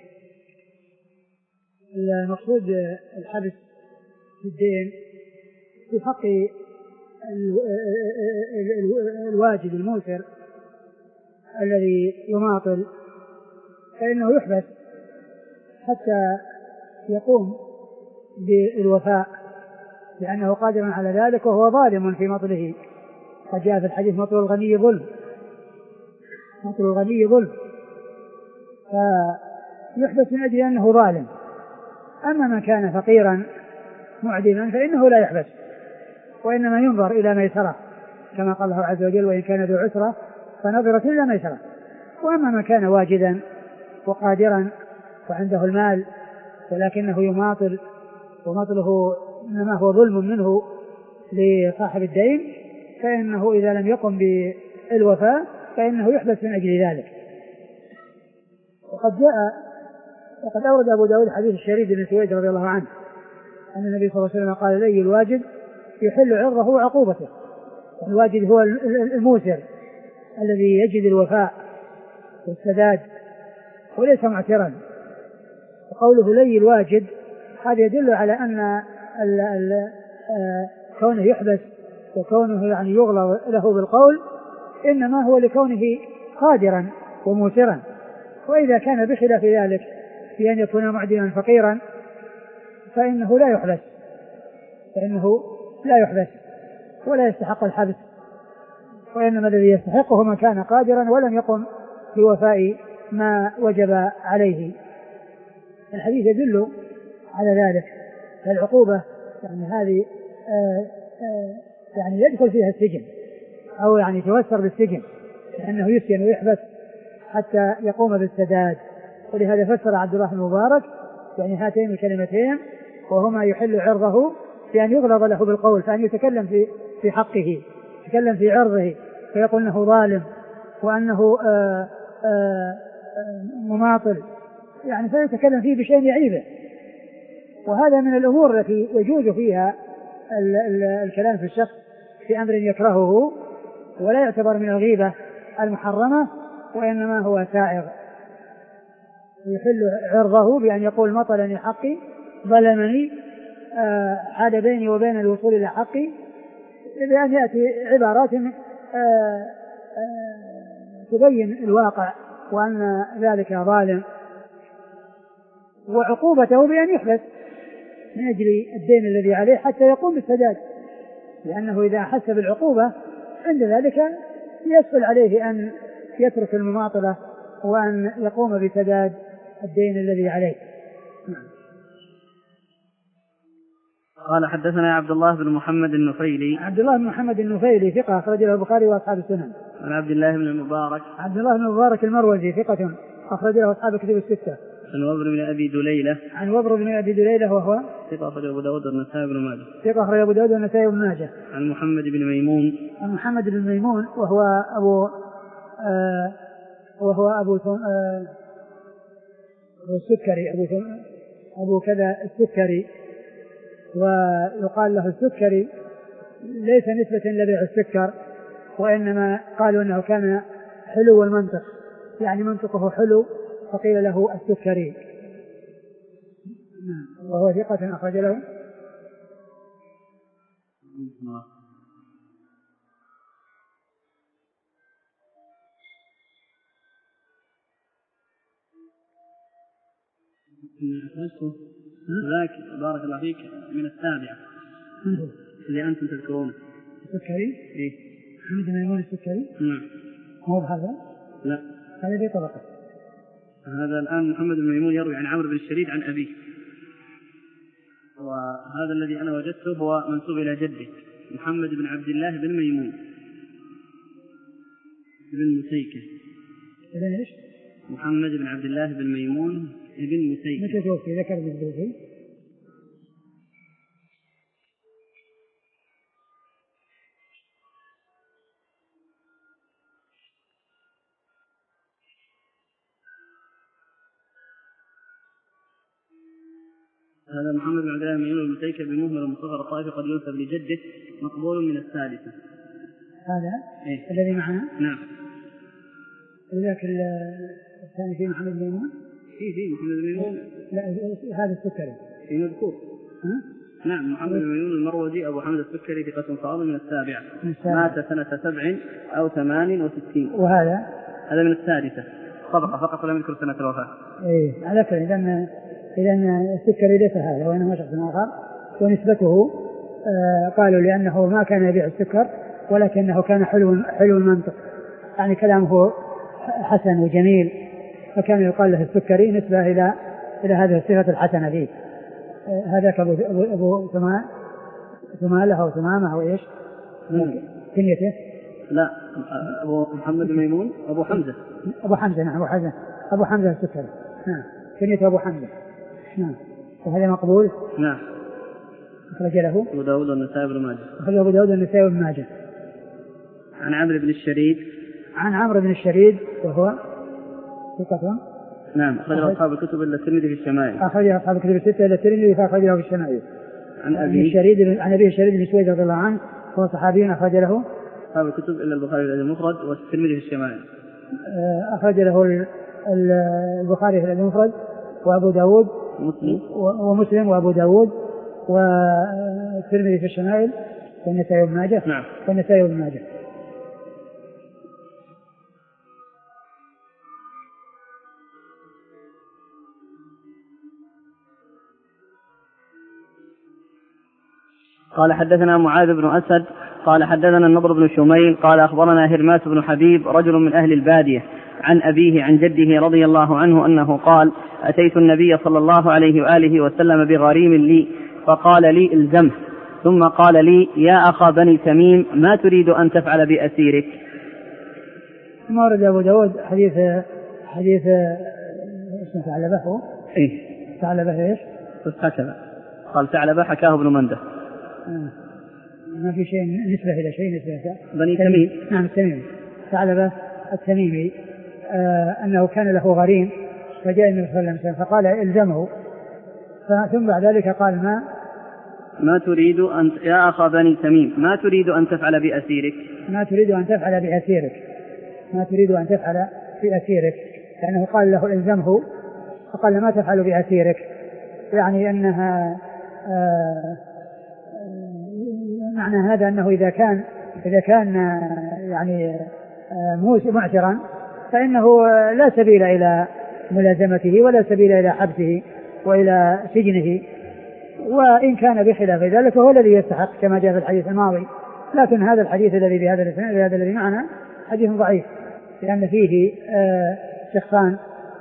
المقصود الحبس في الدين في حق الواجب الموسر الذي يماطل فإنه يحبس حتى يقوم بالوفاء لأنه قادر على ذلك وهو ظالم في مطله. قد جاء في الحديث مطل الغني ظلم، مطل الغني ظلم، فيحبس من أجل أنه ظالم. أما من كان فقيرا معدما فإنه لا يحبس، وإنما ينظر إلى ميسرة كما قال الله عز وجل: وإن كان ذو عسرة فنظرة إلى ميسرة. وأما من كان واجدا وقادرا وعنده المال ولكنه يماطل ومطله إنما هو ظلم منه لصاحب الدين، فإنه إذا لم يقم بالوفاء فإنه يحبس من أجل ذلك. وقد جاء وقد أورد أبو داود حديث الشريد بن سويد رضي الله عنه أن النبي صلى الله عليه وسلم قال: لي الواجد يحل عرضه وعقوبته. الواجد هو الموسر الذي يجد الوفاء والسداد وليس معترا. وقوله لي الواجد هذا يدل على أن ال ال كونه يحبس وكونه يعني يغلظ له بالقول إنما هو لكونه قادرا وموسرا. وإذا كان بخلاف ذلك بأن يكون معدما فقيرا فإنه لا يحبس فإنه لا يحبس ولا يستحق الحبس، وإنما الذي يستحقه من كان قادرا ولم يقم بوفاء ما وجب عليه. الحديث يدل على ذلك. فالعقوبة يعني هذه آآ آآ يعني يدخل فيها السجن أو يعني توسر بالسجن، لأنه يسجن ويحبس حتى يقوم بالسداد. ولهذا فسر عبد الله المبارك يعني هاتين الكلمتين وهما يحل عرضه بأن يغلظ له بالقول، فأن يتكلم في في حقه، يتكلم في عرضه فيقول أنه ظالم وأنه آآ آآ مماطل، يعني فيتكلم فيه بشيء يعيبه. وهذا من الأمور التي يجوز فيها ال ال الكلام في الشخص في أمر يكرهه ولا يعتبر من الغيبة المحرمة، وإنما هو سائغ. يحل عرضه بأن يقول مطلني حقي، ظلمني، حال بيني وبين الوصول إلى حقي، بأن يأتي عبارات تبين الواقع وأن ذلك ظالم. وعقوبته بأن يحبس من أجل الدين الذي عليه حتى يقوم بالسداد، لأنه إذا أحس بالعقوبة عند ذلك يسهل عليه أن يترك المماطلة وأن يقوم بسداد الدين الذي عليه. قال: حدثنا عبد الله بن محمد النفيلي. عبد الله بن محمد النفيلي ثقة أخرجه البخاري وأصحاب السنن. عن عبد الله بن المبارك. عبد الله بن المبارك المروزي ثقة أخرجه أصحاب الكتب الستة. عن وبر بن أبي دليلة. عن وبر بن أبي دليلة وهو ثقة أخرجه أبو داود والنسائي بن ماجه. ثقة أخرجه أبو داود والنسائي بن ماجه. عن محمد بن ميمون. عن محمد بن ميمون وهو أبو آه وهو أبو آه السكري أبو أبو كذا السكري، ويقال له السكري ليس نسبة لبيع السكر، وإنما قالوا أنه كان حلو المنطق، يعني منطقه حلو فقيل له السكري، وهو ثقة أخرج له أخرجته ذاك بارك الله فيك من السابعة اللي أنتم تذكرونه. السكري؟ إيه. محمد بن ميمون السكري؟ نعم. مو بهذا؟ لا. هذا ذي طبقة. هذا الآن محمد بن ميمون يروي عن عمرو بن الشريد عن أبيه، وهذا الذي أنا وجدته هو منسوب إلى جده محمد بن عبد الله بن ميمون بن مسيكة. إذن إيش؟ محمد بن عبد الله بن ميمون بن مسيكة. متى توفي؟ ذكر بالتوفي؟ هذا محمد بن عبد الله بن ميمون بن مسيكة بمهمل المصغر الطائفي قد ينسب لجده، مقبول من الثالثة. هذا إيه؟ الذي معنا؟ نعم. وذاك الثاني في محمد بن ميمون؟ في في محمد بن ميمون. لا هذا السكري. في مذكور. ها؟ نعم. محمد بن ميمون المروزي أبو حمد السكري ثقة فاضل من السابعة. مات سنة سبع أو ثمان وستين. وهذا؟ هذا من السادسة طبقة فقط ولم يذكر سنة الوفاة. إيه على كذا إذا إذا السكري ليس هذا وإنما شخص آخر. ونسبته آه قالوا لأنه ما كان يبيع السكر ولكنه كان حلو حلو المنطق، يعني كلامه حسن وجميل، فكان يقال له السكري نسبة إلى إلى هذه الصفة الحسنة فيه. آه هذاك أبو أبو ثمان ثمالة أو ثمامة أو إيش كنيته؟ لا أبو محمد ميمون أبو حمزة أبو حمزة نعم أبو حمزة أبو حمزة السكري نعم كنيته أبو حمزة نعم. وهذا مقبول نعم. أخرج له أبو داود والنسائي بن ماجه. أخرج أبو داود والنسائي بن ماجه. عن عمرو بن الشريد عن عمرو بن الشريد وهو ثقة نعم أخرج أصحاب الكتب إلا الترمذي في الشمائل. أخرج أصحاب الكتب الستة إلا الترمذي فأخرج له في الشمائل. عن أبي الشريد عن أبي الشريد بن سويد رضي الله عنه هو صحابي أخرج له أصحاب الكتب إلا البخاري في المفرد والترمذي في الشمائل. أخرج له البخاري في المفرد وأبو داود ومسلم ومسلم وأبو داود والترمذي في الشمائل والنسائي بن ماجه. نعم. والنسائي بن ماجه. قال حدثنا معاذ بن أسد قال حدثنا النضر بن شميل قال أخبرنا هرماس بن حبيب رجل من أهل البادية عن أبيه عن جده رضي الله عنه أنه قال أتيت النبي صلى الله عليه وآله وسلم بغريم لي فقال لي الزمه ثم قال لي يا أخا بني تميم ما تريد أن تفعل بأسيرك. ثم ورد أبو داود حديث حديث اسمه ثعلبة إيه ثعلبة إيش هكذا قال ثعلبة حكاه ابن منده. آه. ما في شيء نسبة إلى شيء نسبة بني تميم. نعم التميمي ثعلبة التميمي آه أنه كان له غريم فجاء النبي صلى الله عليه وسلم فقال الزمه ثم بعد ذلك قال ما ما تريد أن يا أخا بني تميم ما تريد أن تفعل بأسيرك ما تريد أن تفعل بأسيرك ما تريد أن تفعل بأسيرك لأنه قال له الزمه فقال ما تفعل بأسيرك يعني أنها آه معنى هذا أنه إذا كان إذا كان يعني معسرا فإنه لا سبيل إلى ملازمته ولا سبيل إلى حبسه وإلى سجنه، وإن كان بخلاف ذلك فهو الذي يستحق كما جاء في الحديث الماضي. لكن هذا الحديث الذي بهذا الاسناد بهذا الذي معنا حديث ضعيف لأن فيه شخصان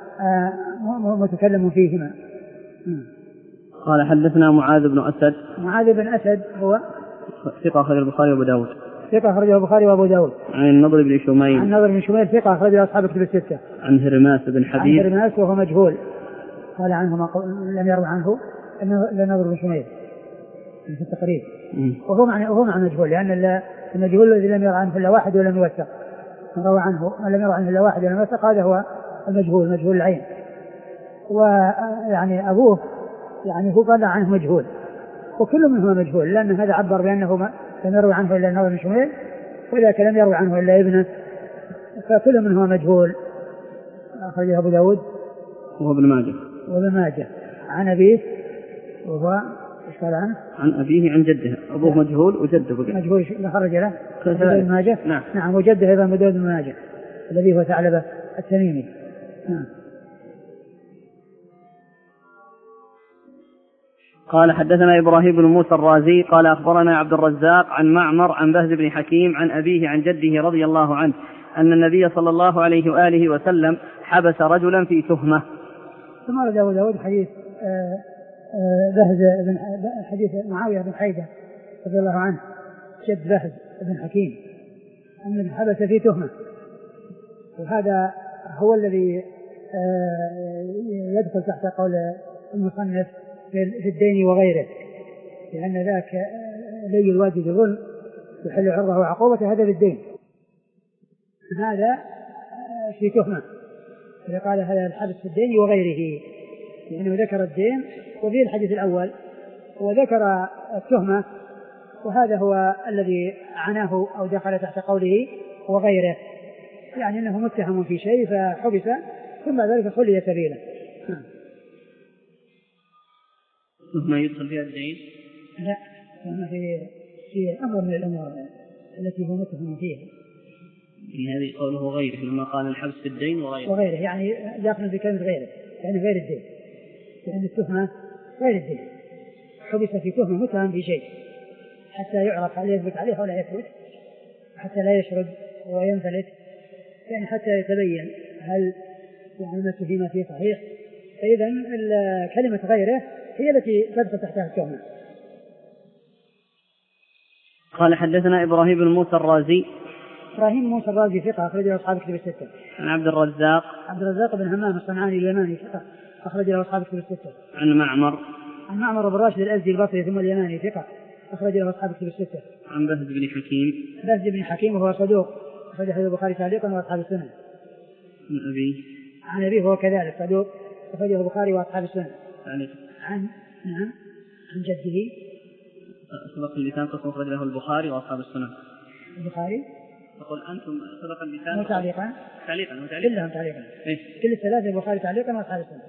متكلم فيهما. قال حدثنا معاذ بن أسد. معاذ بن أسد هو ثقة أخرج البخاري وأبو داود. ثقة أخرجه البخاري وأبو داود. عن النضر بن شميل. عن النضر بن شميل ثقة أخرجه أصحاب الكتب الستة. عن هرماس بن حبيب. عن هرماس وهو مجهول قال عنه ما لم يروي عنه أنه النضر بن شميل في التقريب وهو معنى وهو معنى مجهول لأن المجهول الذي لم يروي عنه إلا واحد ولم يوثق من روى عنه من لم يروي عنه إلا واحد ولم يوثق هذا هو المجهول مجهول العين. ويعني أبوه يعني هو قال عنه مجهول وكل منهما مجهول لأن هذا عبر بأنه لم يروي عنه إلا النضر بن شميل وذاك لم يروي عنه إلا ابنه فكل منهما مجهول. أخرجه أبو داود وابن ماجه وابن ماجه عن أبيه وهو إيش قال عنه؟ عن أبيه عن جده أبوه لا. مجهول وجده بقى. مجهول خرج له ابن ماجه. نعم. نعم وجده أيضا أبو داود بن ماجه الذي هو ثعلبة التميمي. نعم. قال حدثنا إبراهيم بن موسى الرازي قال أخبرنا عبد الرزاق عن معمر عن بهز بن حكيم عن أبيه عن جده رضي الله عنه أن النبي صلى الله عليه وآله وسلم حبس رجلا في تهمة. ثم رد أبو داود حديث بهز بن حديث معاوية بن حيدة رضي الله عنه جد بهز بن حكيم أن حبس في تهمة وهذا هو الذي يدخل تحت قول المصنف في الدين وغيره لأن ذاك لي الواجب ظلم يحل عرضه وعقوبته هذا بالدين هذا في تهمة إذا قال هذا الحبس في الدين وغيره لأنه ذكر الدين وفي الحديث الأول وذكر التهمة وهذا هو الذي عناه أو دخل تحت قوله وغيره يعني أنه متهم في شيء فحبس ثم ذلك خلي سبيله. ما يدخل فيها الدين؟ لا ما في في أمر من الأمور التي هو متهم فيها. يعني هذه قوله غيره لما قال الحبس في الدين وغيره. وغيره يعني داخل في كلمة غيره يعني غير الدين لأن التهمة غير الدين، حبس في تهمة متهم في شيء حتى يعرف هل يثبت عليه ولا يثبت، حتى لا يشرد وينفلت، يعني حتى يتبين هل يعني ما تهم فيه صحيح. فإذا كلمة غيره هي التي تدخل تحتها التهمة. قال حدثنا إبراهيم بن موسى الرازي. إبراهيم بن موسى الرازي ثقة أخرج له أصحاب الكتب الستة. عن عبد الرزاق. عبد الرزاق بن همام الصنعاني اليماني ثقة أخرج له أصحاب الكتب الستة. عن معمر. عن معمر بن راشد الأزدي البصري ثم اليماني ثقة أخرج له أصحاب الكتب الستة. عن بهز بن حكيم. بهز بن حكيم وهو صدوق أخرج له البخاري تعليقا وأصحاب السنن. عن أبي. عن أبيه وهو كذلك صدوق أخرج له البخاري وأصحاب السنن. عن نعم عن جده. سبق اللسان قسم أخرج له البخاري وأصحاب السنن. البخاري. تقول أنتم سبق اللسان. تعليقا. تعليقا. كلهم تعليقا. إيه؟ كل الثلاثة البخاري تعليقا وأصحاب السنن.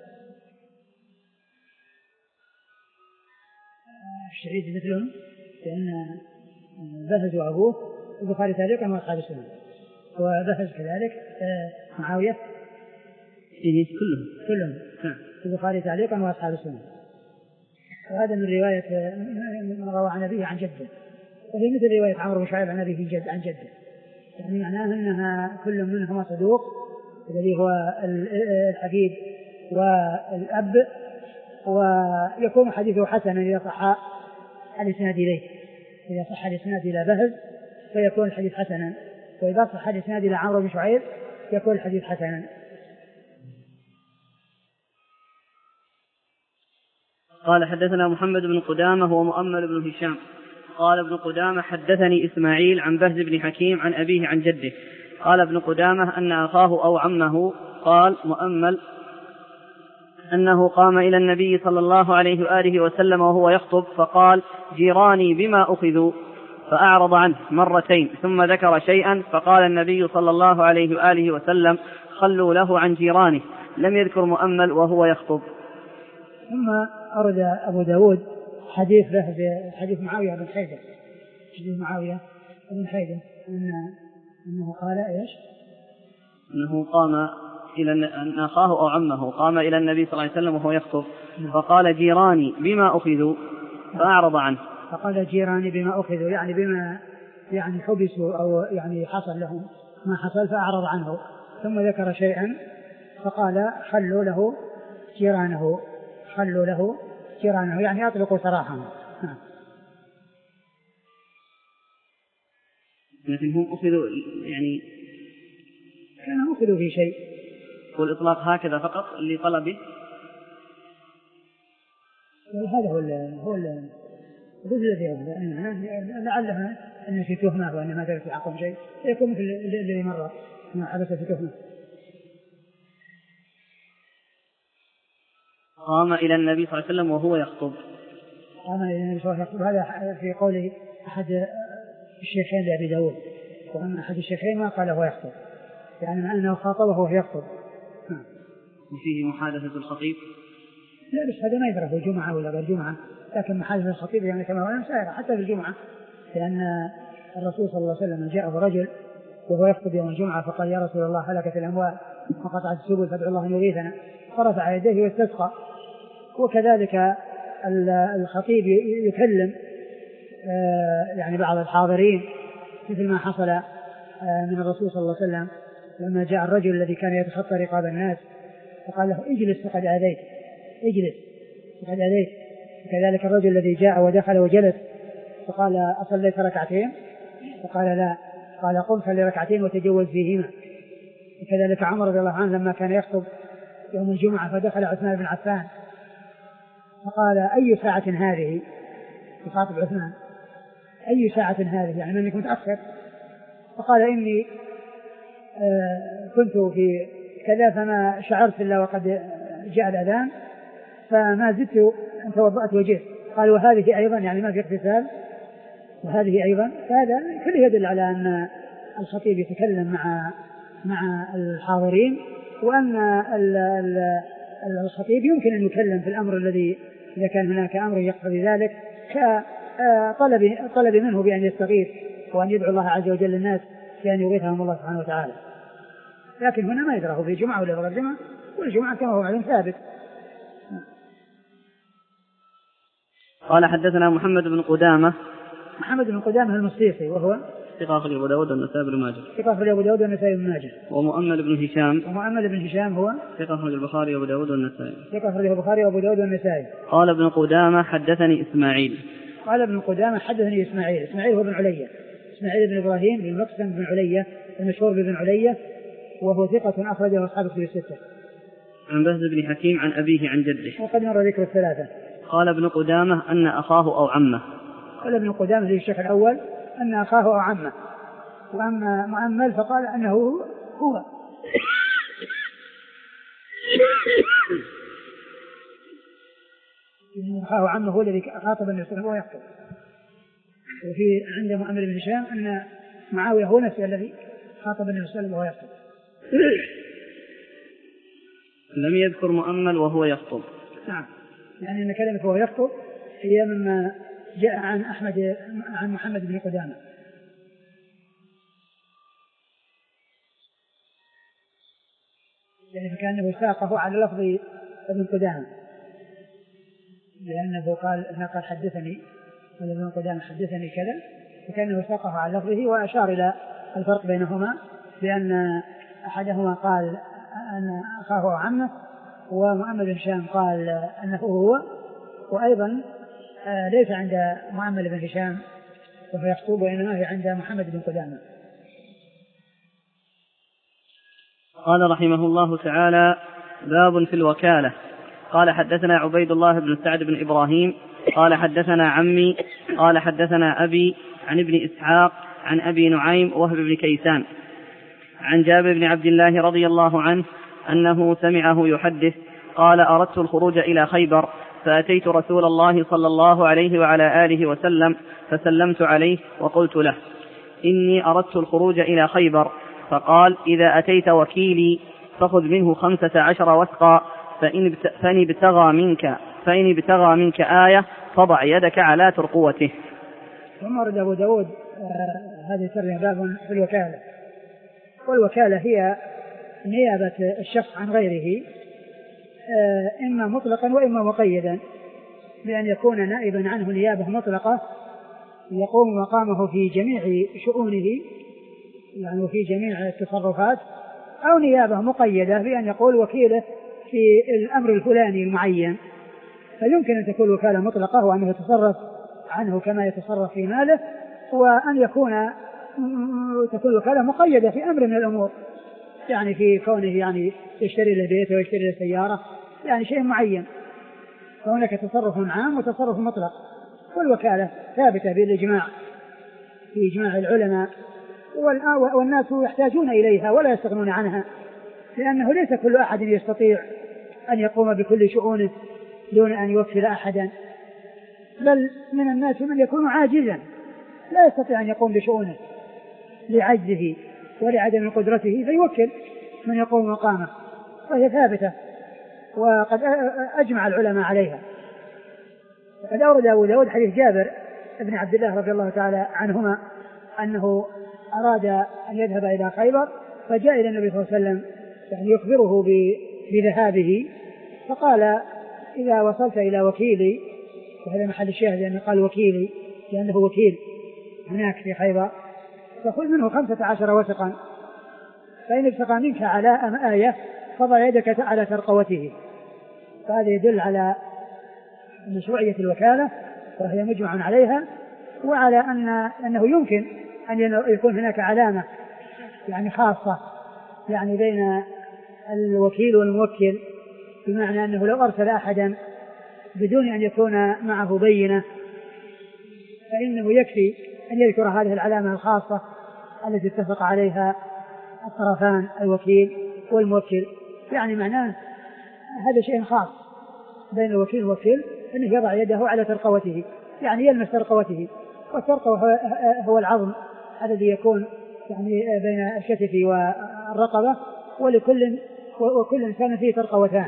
الشهيد مثلهم لأن بهز وأبوه البخاري تعليقا وأصحاب السنن، وبهز كذلك معاوية. إيه كلهم. كلهم. نعم. البخاري تعليقا وأصحاب السنن. وهذا من رواية من روى عن أبيه عن جده، وهي مثل رواية عمرو بن شعيب عن أبيه جد عن جده، يعني معناه أنها كل منهما صدوق الذي هو الحفيد والأب، ويكون حديثه حسنا إذا صح الإسناد إليه. إذا صح الإسناد إلى بهز فيكون الحديث حسنا، وإذا صح الإسناد إلى عمرو بن شعيب يكون الحديث حسنا. قال حدثنا محمد بن قدامة هو مؤمل بن هشام. قال ابن قدامة حدثني إسماعيل عن بهز بن حكيم عن أبيه عن جده. قال ابن قدامة أن أخاه أو عمه قال مؤمل أنه قام إلى النبي صلى الله عليه وآله وسلم وهو يخطب فقال جيراني بما أخذوا، فأعرض عنه مرتين ثم ذكر شيئا فقال النبي صلى الله عليه وآله وسلم خلوا له عن جيرانه، لم يذكر مؤمل وهو يخطب. ثم أرد أبو داود حديث له حديث معاوية بن حيدة حديث معاوية بن حيدة إن أنه قال إيش؟ أنه قام إلى أن أخاه أو عمه قام إلى النبي صلى الله عليه وسلم وهو يخطب فقال جيراني بما أخذوا، فأعرض عنه. فقال جيراني بما أخذوا يعني بما يعني حبسوا أو يعني حصل لهم ما حصل فأعرض عنه، ثم ذكر شيئا فقال خلوا له جيرانه خلوا له جيرانه يعني أطلقوا سراحهم. لكن هم أخذوا يعني كانوا أخذوا في شيء، والإطلاق هكذا فقط لطلبه. هذا هو ال هو ال الذي لعله أن في تهمة وأن ما ذلك يحكم شيء يكون مثل الذي مر ما حدث في تهمة. قام إلى النبي صلى الله عليه وسلم وهو يخطب. قام إلى النبي صلى الله عليه وسلم، هذا في قول أحد الشيخين لأبي داود، وأما أحد الشيخين ما قال هو يخطب، يعني مع أنه خاطبه وهو يخطب. وفيه محادثة الخطيب؟ لا بس هذا ما يدرك الجمعة ولا غير الجمعة، لكن محادثة الخطيب يعني كما هو سائرة حتى في الجمعة، لأن الرسول صلى الله عليه وسلم جاءه رجل وهو يخطب يوم الجمعة فقال يا رسول الله هلكت الأموال وقطعت السبل فادعوا الله أن يغيثنا، فرفع يديه واستسقى. وكذلك الخطيب يكلم يعني بعض الحاضرين مثل ما حصل من الرسول صلى الله عليه وسلم لما جاء الرجل الذي كان يتخطى رقاب الناس فقال له اجلس فقد أذيت اجلس فقد أذيت. وكذلك الرجل الذي جاء ودخل وجلس فقال أصليت ركعتين فقال لا، قال قم صلي ركعتين وتجوز فيهما. وكذلك عمر رضي الله عنه لما كان يخطب يوم الجمعة فدخل عثمان بن عفان فقال أي ساعة هذه، يخاطب عثمان أي ساعة هذه يعني من كنت متأخر، فقال إني آه كنت في كذا فما شعرت إلا وقد جاء الأذان فما زدت أن توضأت وجهت. قال وهذه أيضا يعني ما في اغتسال وهذه أيضا. فهذا كله يدل على أن الخطيب يتكلم مع مع الحاضرين، وأن الخطيب يمكن أن يكلم في الأمر الذي إذا كان هناك أمر يقتضي ذلك كطلب طلب منه بأن يستغيث وأن يدعو الله عز وجل للناس بأن يغيثهم الله سبحانه وتعالى. لكن هنا ما يدراه في جمعة ولا غير جمعة، والجمعة كما هو معلوم ثابت. قال حدثنا محمد بن قدامة. محمد بن قدامة المصيصي وهو ثقة أخرجه أبو داود والنسائي بن ماجه. ثقة أخرجه أبو داود والنسائي بن ماجه. ومؤمل بن هشام. ومؤمل بن هشام هو ثقة أخرجه البخاري وأبو داود والنسائي. ثقة أخرجه البخاري وأبو داود والنسائي. قال ابن قدامة حدثني إسماعيل. قال ابن قدامة حدثني إسماعيل. إسماعيل هو بن علية، إسماعيل بن إبراهيم بن مقسم بن علية المشهور بن علية، وهو ثقة أخرجه أصحاب الكتب الستة. عن بهز بن حكيم عن أبيه عن جده. وقد مر ذكر الثلاثة. قال ابن قدامة أن أخاه أو عمه. قال ابن قدامة للشيخ الأول أن أخاه أو عمه، وأما مؤمل فقال أنه هو. أخاه وعمه هو الذي خاطب النبي صلى الله عليه وسلم وهو يخطب. وفي عند مؤمل بن هشام أن معاوية هو نفسه الذي خاطب النبي صلى الله عليه وسلم وهو يخطب. لم يذكر مؤمل وهو يخطب. نعم، يعني أن كلمة وهو يخطب هي مما جاء عن أحمد عن محمد بن قدامة. يعني فكأنه ساقه على لفظ ابن قدامة، لأنه قال أنه قال حدثني قال ابن قدامة حدثني كذا، فكأنه ساقه على لفظه وأشار إلى الفرق بينهما، بأن أحدهما قال أن أخاه وعمه، ومؤمل بن هشام قال أنه هو. وأيضا ليس عند مؤمل بن هشام وهو يخطب، وإنما هي عند محمد بن قدامة. قال رحمه الله تعالى: باب في الوكالة. قال حدثنا عبيد الله بن سعد بن إبراهيم قال حدثنا عمي قال حدثنا أبي عن ابن إسحاق عن أبي نعيم وهب بن كيسان عن جابر بن عبد الله رضي الله عنه أنه سمعه يحدث قال: أردت الخروج إلى خيبر فأتيت رسول الله صلى الله عليه وعلى آله وسلم فسلمت عليه وقلت له: إني أردت الخروج إلى خيبر. فقال: إذا أتيت وكيلي فخذ منه خمسة عشر وثقا، فإن ابتغى منك فإن ابتغى منك آية فضع يدك على ترقوته. ثم ورد أبو داود هذه الترجمة باب في الوكالة. والوكالة هي نيابة الشخص عن غيره، إما مطلقا وإما مقيدا، بأن يكون نائبا عنه نيابة مطلقة يقوم مقامه في جميع شؤونه يعني وفي جميع التصرفات، أو نيابة مقيدة بأن يقول وكيله في الأمر الفلاني المعين. فيمكن أن تكون وكالة مطلقة وأنه يتصرف عنه كما يتصرف في ماله، وأن يكون تكون وكالة مقيدة في أمر من الأمور، يعني في كونه يعني يشتري له بيته ويشتري له سيارة، يعني شيء معين. فهناك تصرف عام وتصرف مطلق. والوكالة ثابتة بالإجماع في إجماع العلماء، والناس يحتاجون إليها ولا يستغنون عنها، لأنه ليس كل أحد يستطيع أن يقوم بكل شؤونه دون أن يوكل أحدا، بل من الناس من يكون عاجزا لا يستطيع أن يقوم بشؤونه لعجزه ولعدم قدرته، فيوكل من يقوم مقامه، وهي ثابتة وقد أجمع العلماء عليها. قد أورد أبو داود حديث جابر بن عبد الله رضي الله تعالى عنهما أنه أراد أن يذهب إلى خيبر، فجاء إلى النبي صلى الله عليه وسلم يعني يخبره بذهابه، فقال: إذا وصلت إلى وكيلي، وهذا محل الشاهد لأنه قال وكيلي لأنه وكيل هناك في خيبر، فخذ منه خمسة عشر وثقا، فإن ابتغى منك علاء آية فضع يدك على ترقوته. فهذا يدل على مشروعية الوكالة وهي مجمع عليها، وعلى أن أنه يمكن أن يكون هناك علامة يعني خاصة يعني بين الوكيل والموكل، بمعنى أنه لو أرسل أحدا بدون أن يكون معه بينة فإنه يكفي أن يذكر هذه العلامة الخاصة التي اتفق عليها الطرفان الوكيل والموكل، يعني معناه هذا شيء خاص بين الوكيل والموكل، أنه يضع يده على ترقوته، يعني يلمس ترقوته. والترقوة هو العظم الذي يكون يعني بين الكتف والرقبة، ولكل وكل إنسان فيه ترقوتان،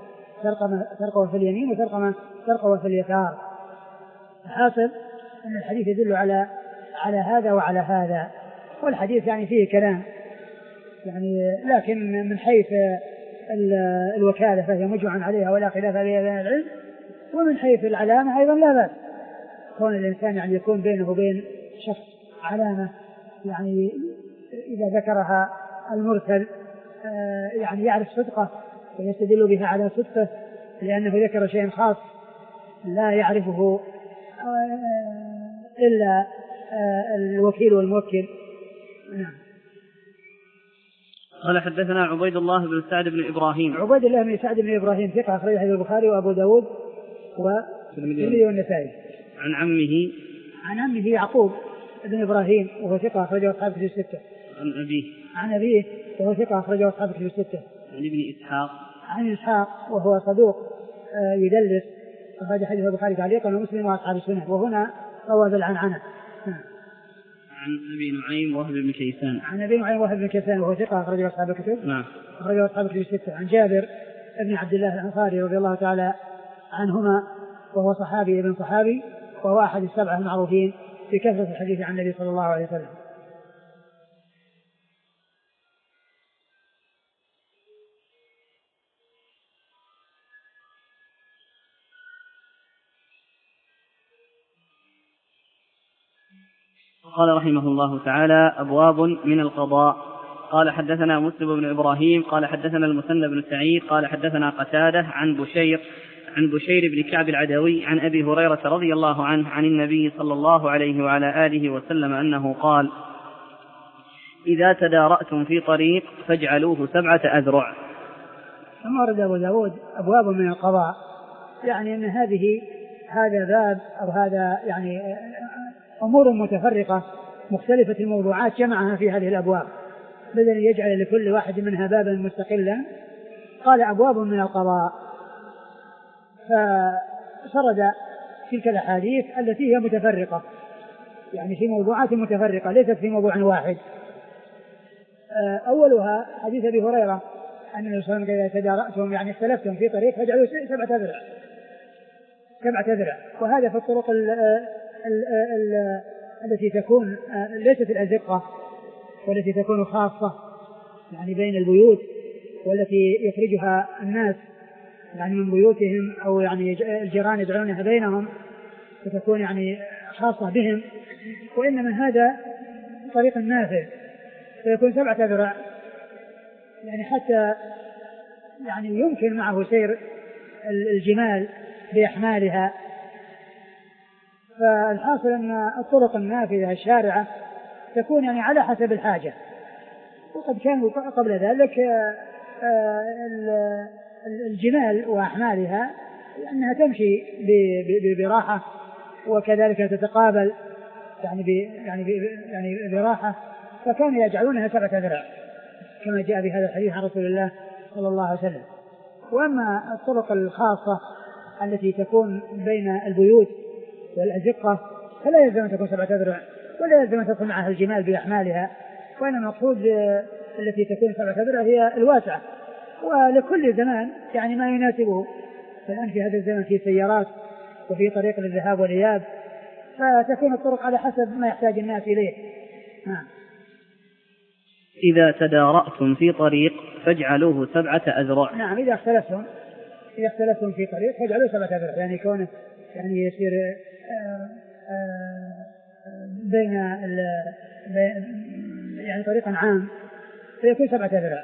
ترقوة في اليمين وترقوة في اليسار. حاصل أن الحديث يدل على على هذا وعلى هذا، والحديث يعني فيه كلام يعني، لكن من حيث الوكالة فهي مجمع عليها ولا خلاف عليها بين العلم، ومن حيث العلامة أيضا لا بأس كون الإنسان يعني يكون بينه وبين شخص علامة، يعني إذا ذكرها المرسل يعني يعرف صدقه ويستدل بها على صدقه، لأنه ذكر شيء خاص لا يعرفه إلا الوكيل والموكل. نعم. قال حدثنا عبيد الله بن سعد بن إبراهيم. عبيد الله بن سعد بن إبراهيم ثقة أخرج حديث البخاري وأبو داود والترمذي والنسائي. عن عمه عن عمه يعقوب بن إبراهيم وهو ثقة أخرجه أصحاب الكتب الستة. عن أبيه عن أبيه وهو ثقة أخرجه أصحاب الكتب الستة. عن ابن إسحاق عن إسحاق وهو صدوق يدلس أخرج حديث البخاري تعليقا ومسلم وأصحاب السنة، وهنا روى بالعنعنة. عن أبي نعيم وهب بن كيسان. عن أبي نعيم وهب بن كيسان وهو ثقة أخرجه أصحاب الكتب. نعم. أخرجه أصحاب الكتب الستة. عن جابر بن عبد الله الأنصاري رضي الله تعالى عنهما وهو صحابي ابن صحابي وهو أحد السبعة المعروفين بكثرة الحديث عن النبي صلى الله عليه وسلم. قال رحمه الله تعالى: أبواب من القضاء. قال حدثنا مسلم بن إبراهيم قال حدثنا المثنى بن سعيد قال حدثنا قتادة عن بشير عن بشير بن كعب العدوي عن أبي هريرة رضي الله عنه عن النبي صلى الله عليه وعلى آله وسلم أنه قال: إذا تدارأتم في طريق فاجعلوه سبعة أذرع. ثم ورد أبو داود أبواب من القضاء، يعني أن هذه هذا باب أو هذا يعني أمور متفرقة مختلفة الموضوعات جمعها في هذه الأبواب بدل يجعل لكل واحد منها بابا مستقلا. قال أبواب من القضاء، فسرد تلك الأحاديث التي هي متفرقة يعني في موضوعات متفرقة ليست في موضوع واحد. أولها حديث أبي هريرة أن النبي صلى الله عليه وسلم إذا تدارأتم يعني اختلفتم في طريق فاجعلوا سبعة أذرع سبعة أذرع. وهذا في الطرق ال ال ال التي تكون ليست الأزقة والتي تكون خاصة يعني بين البيوت والتي يخرجها الناس يعني من بيوتهم أو يعني الجيران يدعونها بينهم فتكون يعني خاصة بهم. وإنما هذا طريق النافذ فيكون سبعة أذرع يعني حتى يعني يمكن معه سير الجمال بأحمالها. فالحاصل أن الطرق النافذة الشارعة تكون يعني على حسب الحاجة، وقد كانوا قبل ذلك الجمال وأحمالها أنها تمشي براحة وكذلك تتقابل يعني يعني يعني براحة، فكانوا يجعلونها سبعة أذرع كما جاء بهذا الحديث عن رسول الله صلى الله عليه وسلم. وأما الطرق الخاصة التي تكون بين البيوت والأزقة فلا يلزم أن تكون سبعة أذرع ولا يلزم أن تكون معها الجمال بأحمالها، وإنما المقصود التي تكون سبعة أذرع هي الواسعة، ولكل زمان يعني ما يناسبه. فالآن في هذا الزمن في سيارات وفي طريق للذهاب والإياب، فتكون الطرق على حسب ما يحتاج الناس إليه. نعم. إذا تدارأتم في طريق فاجعلوه سبعة أذرع. نعم، إذا اختلفتم إذا اختلفتم في طريق فاجعلوه سبعة أذرع، يعني كونه يعني يصير آآ آآ بين يعني طريقا عام فيكون سبعة أذرع.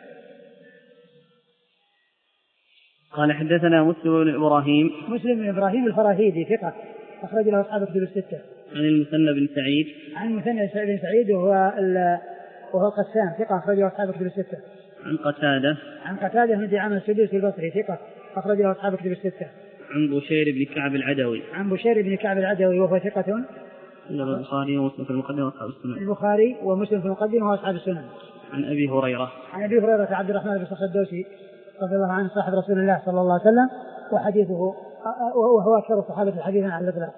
قال حدثنا مسلم بن إبراهيم مسلم بن إبراهيم الفراهيدي ثقة أخرج له أصحاب الكتب الستة. عن المثنى بن سعيد عن المثنى بن سعيد وهو وهو القسام ثقة أخرج له أصحاب الكتب الستة. عن قتادة عن قتادة بن دعامة السدوسي البصري ثقة أخرج له أصحاب الكتب الستة. عن بشير بن كعب العدوي عن بشير بن كعب العدوي وهو ثقة البخاري ومسلم في المقدمة وأصحاب السنن. البخاري ومسلم في المقدمة وأصحاب السنن. عن أبي هريرة عن أبي هريرة عبد الرحمن بن صخر الدوسي رضي الله عنه صاحب رسول الله صلى الله عليه وسلم، وحديثه وهو أكثر الصحابة حديثا عن الإطلاق.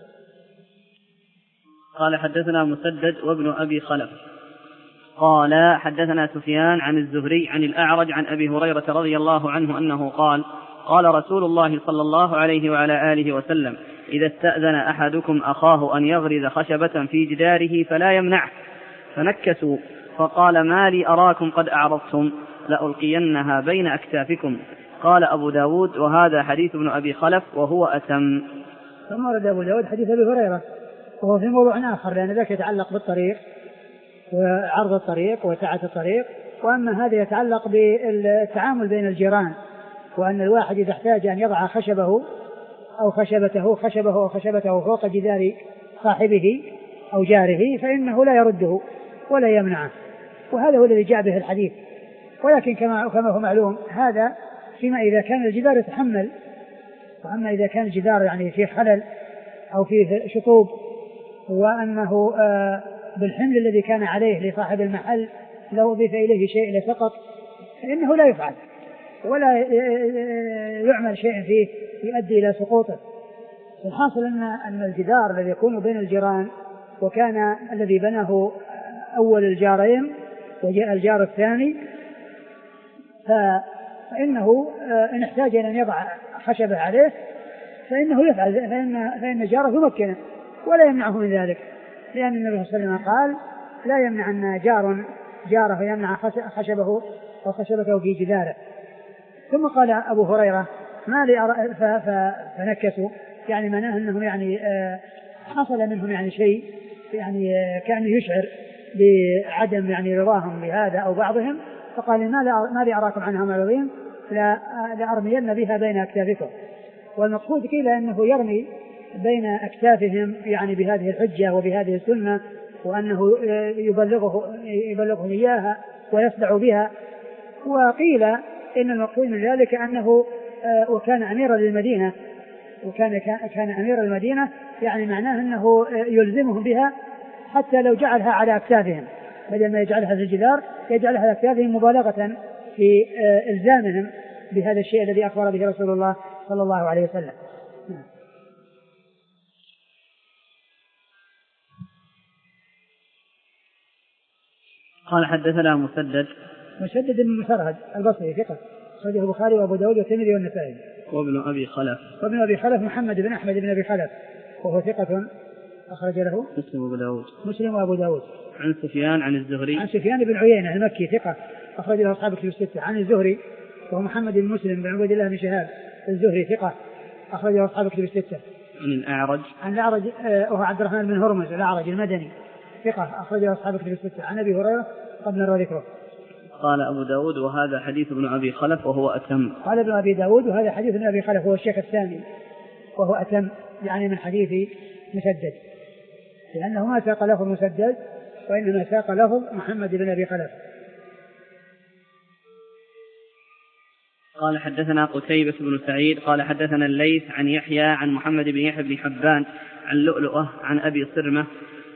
قال حدثنا مسدد وابن أبي خلف قال حدثنا سفيان عن الزهري عن الأعرج عن أبي هريرة رضي الله عنه أنه قال: قال رسول الله صلى الله عليه وعلى آله وسلم: إذا استأذن أحدكم أخاه أن يغرز خشبة في جداره فلا يمنعه، فنكسوا فقال: ما لي أراكم قد أعرضتم لألقينها بين أكتافكم. قال أبو داود وهذا حديث ابن أبي خلف وهو أتم. ثم ورد أبو داود حديث أبي هريرة وهو في موضوع آخر لأن ذاك يتعلق بالطريق وعرض الطريق وسعة الطريق، وأما هذا يتعلق بالتعامل بين الجيران، وأن الواحد إذا احتاج أن يضع خشبه أو خشبته خشبه أو خشبته فوق جدار صاحبه أو جاره فإنه لا يرده ولا يمنعه، وهذا هو الذي جاء به الحديث. ولكن كما كما هو معلوم هذا فيما إذا كان الجدار يتحمل، وأما إذا كان الجدار يعني فيه خلل أو فيه شطوب وأنه آه بالحمل الذي كان عليه لصاحب المحل لو أضيف إليه شيء لسقط فإنه لا يفعل ولا يعمل شيء فيه يؤدي إلى سقوطه. الحاصل أن أن الجدار الذي يكون بين الجيران وكان الذي بناه أول الجارين وجاء الجار الثاني فإنه إن احتاج أن يضع خشبه عليه فإنه يفعل، فإن, فإن جاره يمكنه ولا يمنعه من ذلك، لأن النبي صلى الله عليه وسلم قال لا يمنع أن جار جاره يمنع خشبه أو خشبته في جداره. ثم قال أبو هريرة ما لي فنكسوا، يعني معناه أنهم يعني حصل منهم يعني شيء يعني كان يشعر بعدم يعني رضاهم بهذا أو بعضهم، فقال ما لي أراكم عنها معرضين لأرمين بها بين أكتافكم. والمقصود قيل أنه يرمي بين أكتافهم يعني بهذه الحجة وبهذه السنة، وأنه يبلغه يبلغهم إياها ويصدع بها. وقيل إن المقصود من ذلك أنه وكان أميرا للمدينة وكان كان أمير المدينة، يعني معناه أنه يلزمهم بها حتى لو جعلها على أكتافهم بدل ما يجعلها في الجدار يجعلها على أكتافهم مبالغة في إلزامهم بهذا الشيء الذي أخبر به رسول الله صلى الله عليه وسلم. قال حدثنا مسدد مسدد بن مسرهد البصري ثقة أخرجه البخاري وأبو داود والترمذي والنسائي. وابن أبي خلف وابن أبي خلف محمد بن أحمد بن أبي خلف وهو ثقة أخرج له مسلم وأبو داود مسلم وأبو داود. عن سفيان عن الزهري عن سفيان بن عيينة المكي ثقة أخرج له أصحاب كتب الستة. عن الزهري وهو محمد بن مسلم بن عبد الله بن شهاب الزهري ثقة أخرج له أصحاب كتب الستة. عن الأعرج عن الأعرج وهو عبد الرحمن بن هرمز الأعرج المدني ثقة أخرج له أصحاب كتب الستة. عن أبي هريرة قبل نرى ذكره. قال أبو داود وهذا حديث ابن أبي خلف وهو أتم. قال ابن أبي داود وهذا حديث ابن أبي خلف هو الشيخ الثاني وهو أتم يعني من حديث مسدد، لأنه ما ساق لفظ مسدد وإنما ساق لفظ محمد بن أبي خلف. قال حدثنا قتيبة بن سعيد قال حدثنا الليث عن يحيى عن محمد بن يحيى بن حبان عن لؤلؤة عن أبي صرمة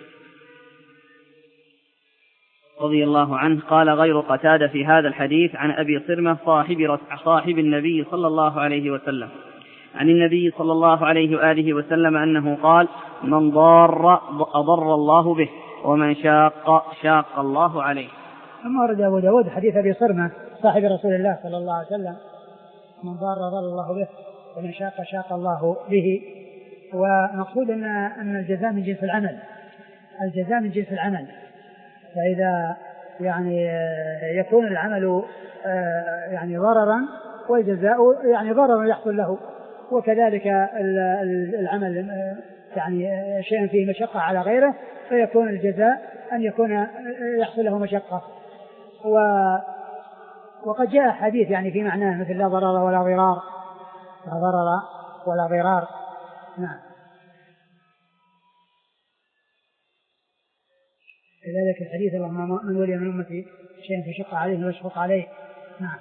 رضي الله عنه قال غير قتادة في هذا الحديث عن أبي صرمة صاحب, صاحب النبي صلى الله عليه وسلم عن النبي صلى الله عليه وآله وسلم أنه قال من ضار أضر الله به ومن شاق شاق الله عليه. ثم ورد أبو داود حديث أبي صرمة صاحب رسول الله صلى الله عليه وسلم من ضار أضر الله به ومن شاق شاق الله به. ومقصود أن أن الجزاء من جنس العمل الجزاء من جنس العمل، فإذا يعني يكون العمل يعني ضررا والجزاء يعني ضرر يحصل له، وكذلك العمل يعني شيء فيه مشقة على غيره فيكون الجزاء أن يكون يحصل له مشقة. وقد جاء حديث يعني في معناه مثل لا ضرر ولا ضرار لا ضرر ولا ضرار. نعم. كذلك الحديث اللهم من ولي من أمتي شيء فشق عليه ويشفق عليه. نعم.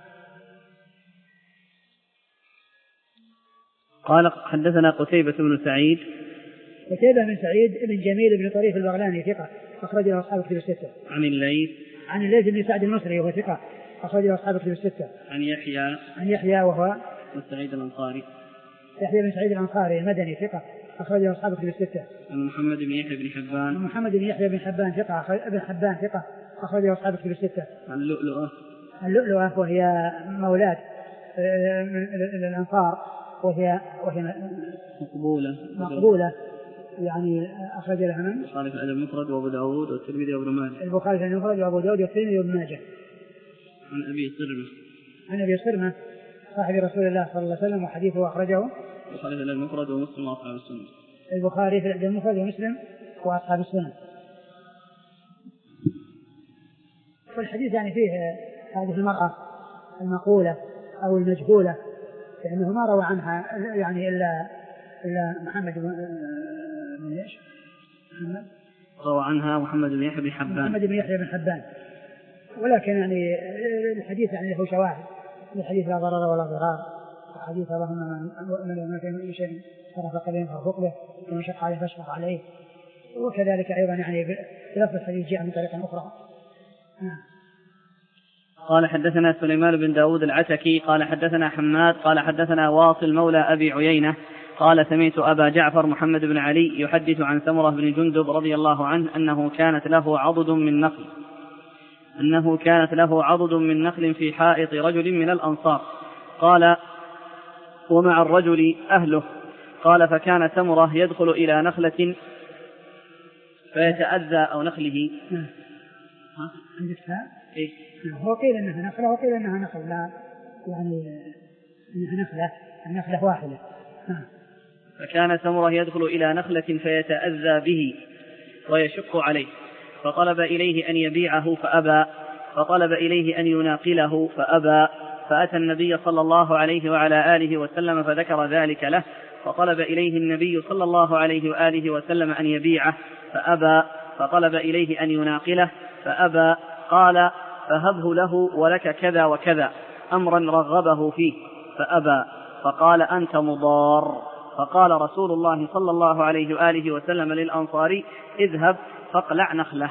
قال حدثنا قتيبة بن سعيد قتيبة بن سعيد بن جميل بن طريف البغلاني ثقة أخرج له أصحاب كتب الستة. عن الليث عن الليث بن سعد المصري وهو ثقة أخرج له أصحاب كتب الستة. عن يحيى عن يحيى وهو بن سعيد الأنصاري يحيى بن سعيد الأنصاري المدني ثقة أخرج له أصحاب كتب الستة. عن محمد بن يحيى بن حبان محمد بن يحيى بن حبان ثقة ابن حبان ثقة أخرج له أصحاب كتب الستة. عن لؤلؤة اللؤلؤة وهي مولاة الأنصار وهي وهي مقبولة مقبولة يعني أخرج لها من البخاري في الأدب المفرد وأبو داود والترمذي وابن ماجه. البخاري في الأدب المفرد وأبو داود والترمذي وابن ماجه. عن أبي صرمة عن أبي صرمة صاحب رسول الله صلى الله عليه وسلم، وحديثه أخرجه البخاري في المفرد ومسلم وأصحاب السنة. البخاري في المفرد ومسلم وأصحاب السنة. والحديث يعني فيه هذه المرأة المقولة أو المجهولة، لأنه ما روى عنها يعني إلا إلا محمد بن إيش؟ محمد روى عنها محمد بن يحيى بن حبان. محمد بن يحيى بن حبان. ولكن يعني الحديث يعني له شواهد، الحديث لا ضرر ولا ضرار، الحديث اللهم من من شيء صرف قليلا فارفق به ومن شق عليه فاشفق عليه، وكذلك أيضا يعني بلفظ الحديث جاء من طريق أخرى. نعم. قال حدثنا سليمان بن داود العتكي قال حدثنا حماد قال حدثنا واصل مولى أبي عيينة قال سمعت أبا جعفر محمد بن علي يحدث عن سمرة بن جندب رضي الله عنه أنه كانت له عضد من نخل أنه كانت له عضد من نخل في حائط رجل من الأنصار، قال ومع الرجل أهله، قال فكان سمرة يدخل إلى نخلة فيتأذى أو نخله. ها؟ إيه؟ هو قيل إنها نخلة وقيل إنها نخل، لا يعني إنها نخلة النخلة واحدة. ها. فكان سمرة يدخل إلى نخلة فيتأذى به ويشق عليه، فطلب إليه أن يبيعه فأبى، فطلب إليه أن يناقله فأبى، فأتى النبي صلى الله عليه وعلى آله وسلم فذكر ذلك له، فطلب إليه النبي صلى الله عليه وآله وسلم أن يبيعه فأبى، فطلب إليه أن يناقله فأبى، قال فهبه له ولك كذا وكذا، أمرا رغبه فيه فأبى، فقال أنت مضار، فقال رسول الله صلى الله عليه وآله وسلم للأنصاري اذهب فاقلع نخله.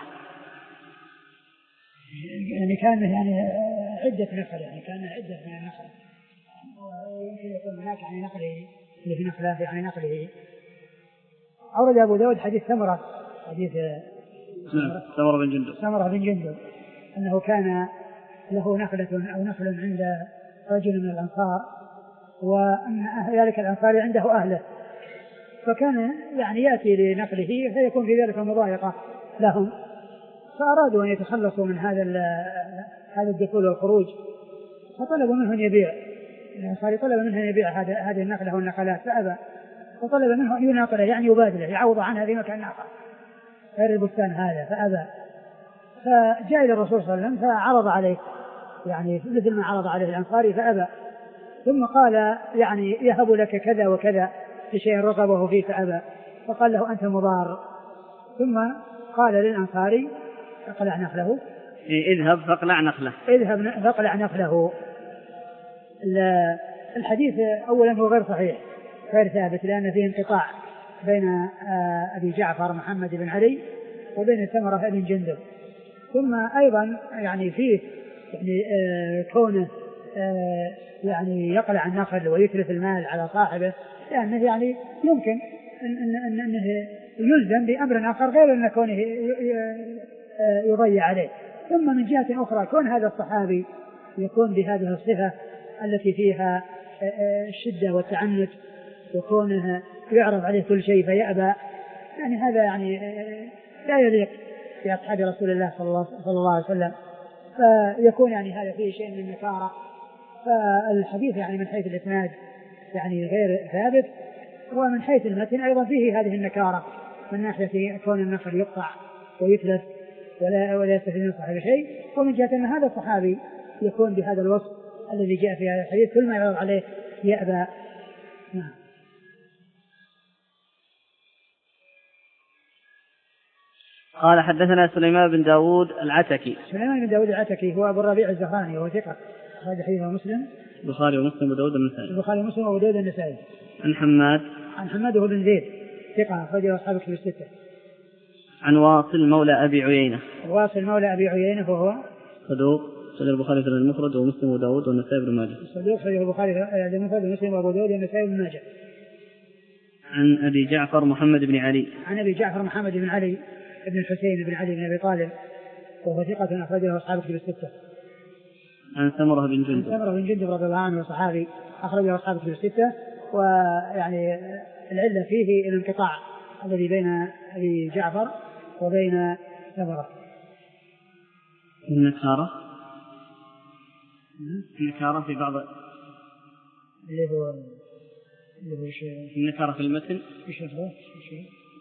يعني كان يعني عدة نخل، يعني كان عدة من النخل، ويمكن يكون هناك يعني نخله اللي في نخله يعني نخله. أورد أبو داود حديث ثمرة حديث ثمرة بن جندب ثمرة بن جندب أنه كان له نخلة أو نخل عند رجل من الأنصار، وأن ذلك الأنصاري عنده أهله، فكان يعني يأتي لنخله فيكون في ذلك مضايقة لهم، فأرادوا أن يتخلصوا من هذا هذا الدخول والخروج، فطلبوا منه أن يبيع الأنصاري، طلب منه أن يبيع هذه النخلة والنخلات فأبى، فطلب منه أن يناقله يعني يبادله يعوض عنها في مكان آخر غير البستان هذا فأبى، فجاء إلى الرسول صلى الله عليه وسلم فعرض عليه يعني مثل ما عرض عليه الأنصاري فأبى، ثم قال يعني يهب لك كذا وكذا بشيء رغبه فيه فأبى، فقال له أنت مضار، ثم قال للأنصاري اقلع نخله اذهب فاقلع نخله اذهب فاقلع نخله. الحديث أولا هو غير صحيح غير ثابت، لأن فيه انقطاع بين أبي جعفر محمد بن علي وبين ثمرة بن جندب، ثم أيضا يعني فيه يعني كونه يعني يقلع النخل ويتلف المال على صاحبه، لأنه يعني يمكن أن أنه يلزم بأمر آخر غير أن كونه يضيع عليه. ثم من جهة أخرى كون هذا الصحابي يكون بهذه الصفة التي فيها الشدة والتعنت، وكونه يعرض عليه كل شيء فيأبى، يعني هذا يعني لا يليق بأصحاب رسول الله صلى الله عليه وسلم، فيكون يعني هذا فيه شيء من النكارة. فالحديث يعني من حيث الإسناد يعني غير ثابت، ومن حيث المتن أيضا فيه هذه النكارة من ناحية كون النخل يقطع ويتلف ولا ولا يستفيد من صاحب شيء، ومن جهة أن هذا الصحابي يكون بهذا الوصف الذي جاء في هذا الحديث كل ما يعرض عليه يأبى. نعم. قال حدثنا سليمان بن داود العتكي. سليمان بن داود العتكي هو أبو الربيع الزهراني وهو ثقة، أخرج حديثه مسلم البخاري ومسلم وداود النسائي. البخاري ومسلم وداود النسائي. عن حماد عن حماد بن زيد ثقة أخرجه أصحاب الكتب الستة. عن واصل مولى أبي عيينة. واصل مولى أبي عيينة وهو صدوق، صدر البخاري في المفرد ومسلم وداود والنسائي بن ماجه. صدوق صدر البخاري في المفرد ومسلم وأبو داود والنسائي بن ماجه. عن أبي جعفر محمد بن علي. عن أبي جعفر محمد بن علي ابن الحسين بن علي بن أبي طالب وهو ثقة أخرجه أصحاب الكتب الستة. عن سمرة بن جندب. عن سمرة بن جندب رضي الله عنه صحابي أخرجه أصحاب الكتب الستة. ويعني العلة فيه الانقطاع الذي بين أبي جعفر وبين سمرة. النكارة النكارة في بعض اللي هو اللي هو شيء النكرة في المتن. إيش هو شيء؟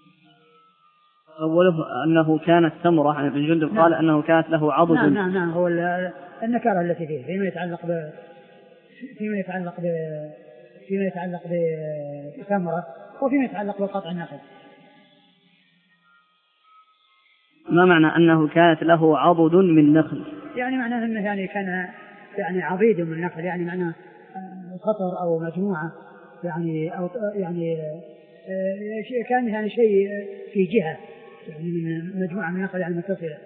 أوله أنه كانت سمرة عن ابن جندب. نعم. قال أنه كانت له عضد. نعم نعم نعم هو النكرة التي فيه فيما يتعلق ب فيما يتعلق ب فيما يتعلق بسمرة وفيما يتعلق بقطع النخل. ما معنى أنه كانت له عضد من نخل؟ يعني معناه أنه يعني كان يعني عضيد من نخل، يعني معناه خطر أو مجموعة يعني أو يعني كان يعني شيء في جهة يعني من مجموعة من النخل يعني متصلة.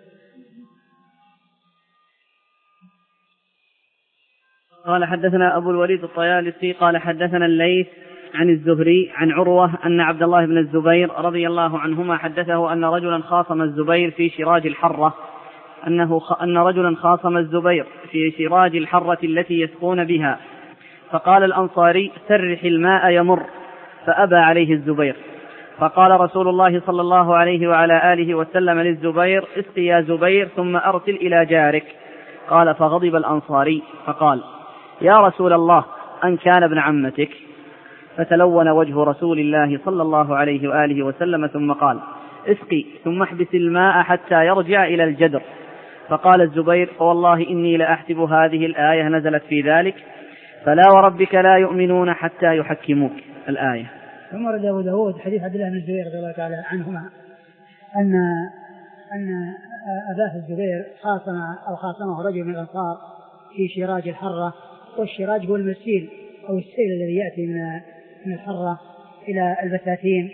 قال حدثنا أبو الوليد الطيالسي قال حدثنا الليث عن الزهري عن عروة أن عبد الله بن الزبير رضي الله عنهما حدثه أن رجلا خاصم الزبير في شراج الحرة أنه خ... أن رجلا خاصم الزبير في شراج الحرة التي يسقون بها، فقال الأنصاري سرح الماء يمر، فأبى عليه الزبير، فقال رسول الله صلى الله عليه وعلى آله وسلم للزبير اسقي يا زبير ثم أرسل إلى جارك. قال فغضب الأنصاري فقال يا رسول الله أن كان ابن عمتك؟ فتلون وجه رسول الله صلى الله عليه وآله وسلم ثم قال اسقي ثم احبس الماء حتى يرجع إلى الجدر. فقال الزبير والله إني لأحسب هذه الآية نزلت في ذلك فلا وربك لا يؤمنون حتى يحكموك الآية. ثم رد أبو داود حديث عبد الله بن الزبير رضي الله تعالى عنهما أن أن أباه الزبير خاصم أو خاصمه رجل من الأنصار في شراج الحرة، والشراج هو المسيل أو السيل الذي يأتي من من الحرة إلى البساتين،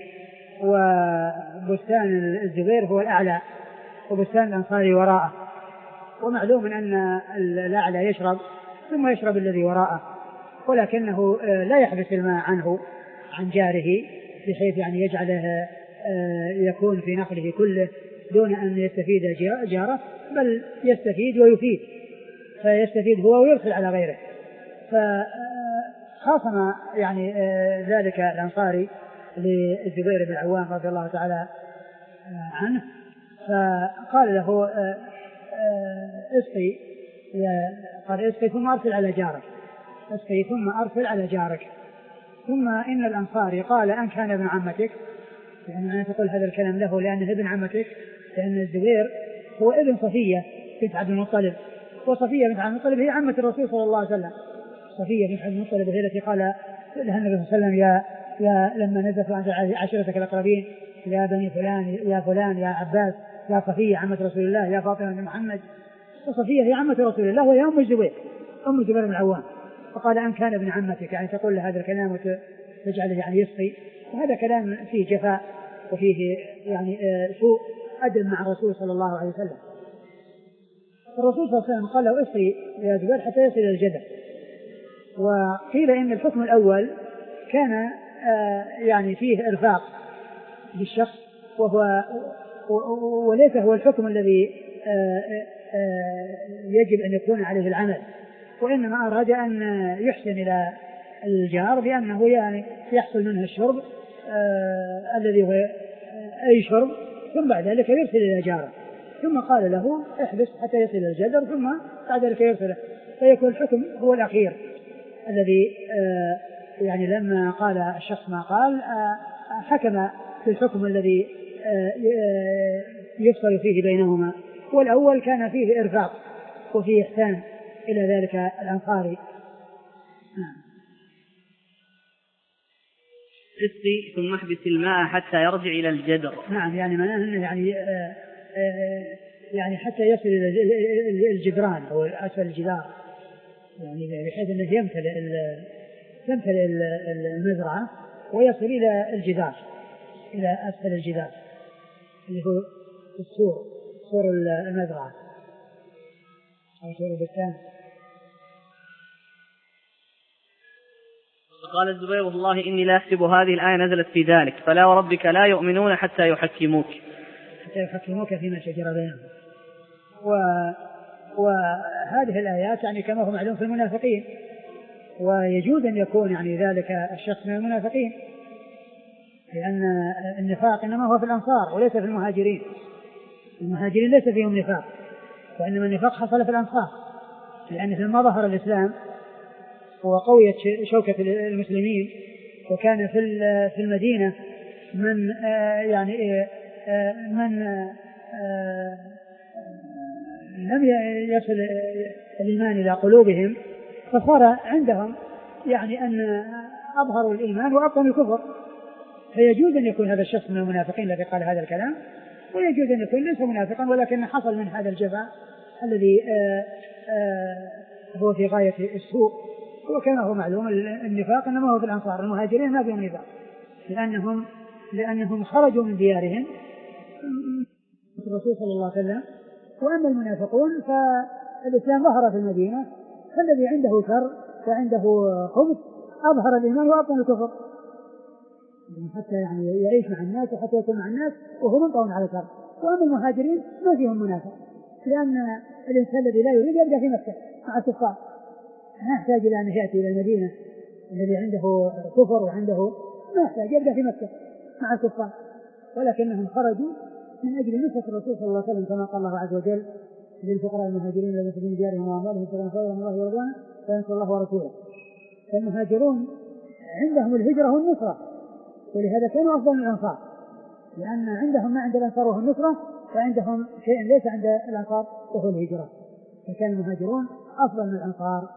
وبستان الزبير هو الأعلى وبستان الأنصاري وراءه، ومعلوم أن الأعلى يشرب ثم يشرب الذي وراءه، ولكنه لا يحبس الماء عنه عن جاره بحيث يعني يجعله يكون في نخله كله دون أن يستفيد جاره، بل يستفيد ويفيد، فيستفيد هو ويرسل على غيره. فخاصم يعني ذلك الأنصاري للزبير بن العوام رضي الله تعالى عنه، فقال له اسقي قال اسقي ثم أرسل على جارك، اسقي ثم أرسل على جارك. ثم إن الأنصاري قال أن كان ابن عمتك، يعني أنا تقول هذا الكلام له لأنه ابن عمتك، لأن الزبير هو ابن صفية بنت عبد المطلب، وصفية بنت عبد المطلب هي عمة الرسول صلى الله عليه وسلم. صفية بنت عبد المطلب هي التي قال لها النبي صلى الله عليه وسلم يا, يا لما نزلت عن عشيرتك الأقربين يا بني فلان يا فلان يا عباس يا صفية عمة رسول الله يا فاطمة بنت محمد. وصفية هي عمة رسول الله وهي أم الزبير أم الزبير بن العوام، فقال أن كان ابن عمتك، يعني تقول له هذا الكلام وتجعله يعني يسقي، وهذا كلام فيه جفاء وفيه يعني سوء أدب مع الرسول صلى الله عليه وسلم. الرسول صلى الله عليه وسلم قال له اسقي يا زبير حتى يصل إلى الجدر. وقيل إن الحكم الأول كان يعني فيه إرفاق بالشخص، وهو وليس هو الحكم الذي يجب أن يكون عليه العمل، وإنما أراد أن يحسن إلى الجار بأنه يعني يحصل منه الشرب الذي هو أي شرب، ثم بعد ذلك يرسل إلى جاره، ثم قال له احبس حتى يصل إلى الجدر ثم بعد ذلك يرسله، فيكون الحكم هو الأخير الذي يعني لما قال الشخص ما قال حكم في الحكم الذي يفصل فيه بينهما، والأول كان فيه إرفاق وفيه إحسان إلى ذلك الأنصاري. اسقي ثم احبس الماء حتى يرجع إلى الجدر. نعم، يعني معناه يعني آآ آآ يعني حتى يصل إلى الجدران أو أسفل الجدار، يعني بحيث أنه يمتلئ تمتلئ المزرعة ويصل إلى الجدار إلى أسفل الجدار اللي هو السور سور المزرعة أو سور البستان. قال الزبير والله إني لا أحسب هذه الآية نزلت في ذلك فلا وربك لا يؤمنون حتى يحكموك حتى يحكموك فيما شجر بينهم. و... وهذه الآيات يعني كما هو معلوم في المنافقين، ويجوز أن يكون يعني ذلك الشخص من المنافقين، لأن النفاق إنما هو في الأنصار وليس في المهاجرين. المهاجرين ليس فيهم نفاق، وإنما النفاق حصل في الأنصار، لأن لما ظهر الإسلام وقويت شوكة المسلمين، وكان في في المدينة من يعني من لم يصل الإيمان إلى قلوبهم، فصار عندهم يعني أن أظهروا الإيمان وأبطنوا الكفر. فيجوز أن يكون هذا الشخص من المنافقين الذي قال هذا الكلام، ويجوز أن يكون ليس منافقا ولكن حصل من هذا الجفاء الذي آآ آآ هو في غاية السوء. وكان هو معلوم النفاق إنما هو في الأنصار، المهاجرين ما بهم نفاق، لأنهم لأنهم خرجوا من ديارهم الرسول صلى الله عليه وسلم. وأما المنافقون فالإسلام ظهر في المدينة، فالذي عنده شر وعنده خبث أظهر الإيمان وأبطن الكفر، حتى يعني يعيش مع الناس وحتى يكون مع الناس وهو منطوي على شر. وأما المهاجرين ما فيهم منافق، لأن الإنسان الذي لا يريد يبدأ في مكة مع الكفار، ما يحتاج إلى أن يأتي إلى المدينة. الذي عنده كفر وعنده ما يحتاج يبدأ في مكة مع الكفار، ولكنهم خرجوا من أجل نصرة الرسول صلى الله عليه وسلم، كما قال الله عز وجل للفقراء المهاجرين الذين يخرجون من ديارهم وأموالهم ابتغاء فضلا من الله ورضوانه فينصر الله ورسوله. فالمهاجرون عندهم الهجرة والنصرة، ولهذا كانوا أفضل من الأنصار، لأن عندهم ما عند الأنصار وهو النصرة، فعندهم شيء ليس عند الأنصار وهو الهجرة، فكان المهاجرون أفضل من الأنصار.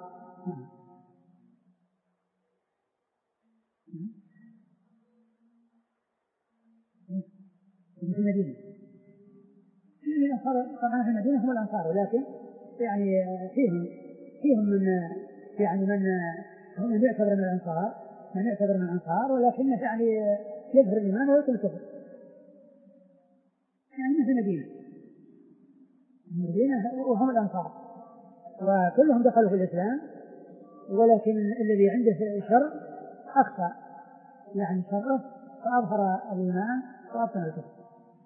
في المدينة طبعا في المدينة هم الأنصار، ولكن يعني فيهم فيهم من يعني من هم يعتبر من الأنصار من يعتبر من الأنصار ولكنه يعني يظهر الإيمان ويقول الكفر، يعني مثل المدينة المدينة وهم الأنصار وكلهم دخلوا في الإسلام، ولكن الذي عنده شر أخفى يعني شره فأظهر الإيمان وأبطن الكفر.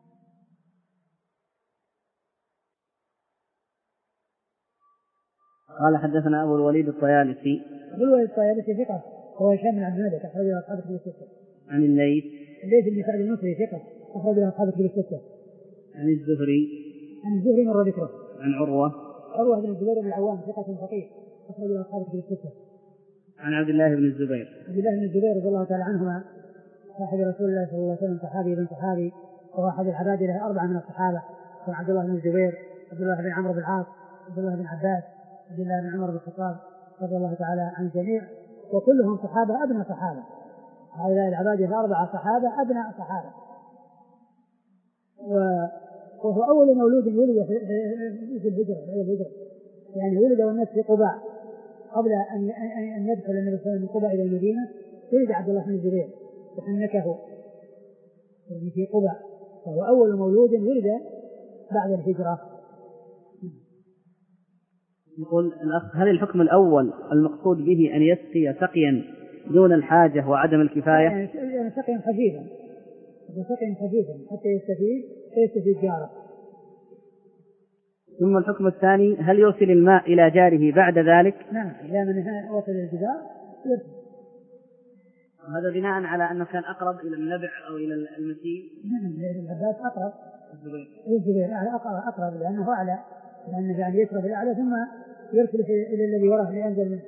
قال حدثنا أبو الوليد الطيالسي. أبو الوليد الطيالسي ثقة، هو هشام بن عبد الملك أخرجه أصحاب الكتب الستة. عن الليث. الليث بن سعد المصري ثقة أخرجه أصحاب الكتب الستة. عن الزهري. عن الزهري مر ذكره. عن عروة. عروة بن الزبير بن العوام ثقة فقيه أخرجه أصحاب الكتب الستة. عن عبد الله بن الزبير. عبد الله بن الزبير رضي الله تعالى عنهما صاحب رسول الله صلى الله عليه وسلم، صحابي بن صحابي، وهو أحد العباد له أربعة من الصحابة، وعبد الله بن الزبير، عبد الله بن عمرو بن العاص، عبد الله بن عباس، عبد الله بن عمر بن الخطاب رضي الله تعالى عن الجميع، وكلهم صحابة أبناء صحابة. هؤلاء العباد له أربعة صحابة أبناء صحابة، وهو أول مولود ولد في الهجرة في الهجرة يعني ولد والناس في قباء قبل أن أن يدخل النبي صلى الله عليه وسلم من قباء إلى المدينة. ولد عبد الله بن الزبير وحنكه يعني في قباء، فهو أول مولود ولد بعد الهجرة. يقول الأخ هل الحكم الأول المقصود به أن يسقي سقيا دون الحاجة وعدم الكفاية؟ يعني سقيا خفيفا سقيا خفيفا حتى يستفيد فيستفيد جاره. ثم الحكم الثاني هل يرسل الماء إلى جاره بعد ذلك؟ نعم، إذا من وصل الجدار يرسل. هذا بناء على أنه كان أقرب إلى النبع أو إلى المسيل. نعم، العباس أقرب الزبير الزبير أقرب, أقرب لأنه أعلى، لأنه يعني يشرب الأعلى ثم يرسل إلى الذي وراه لأنزل منه.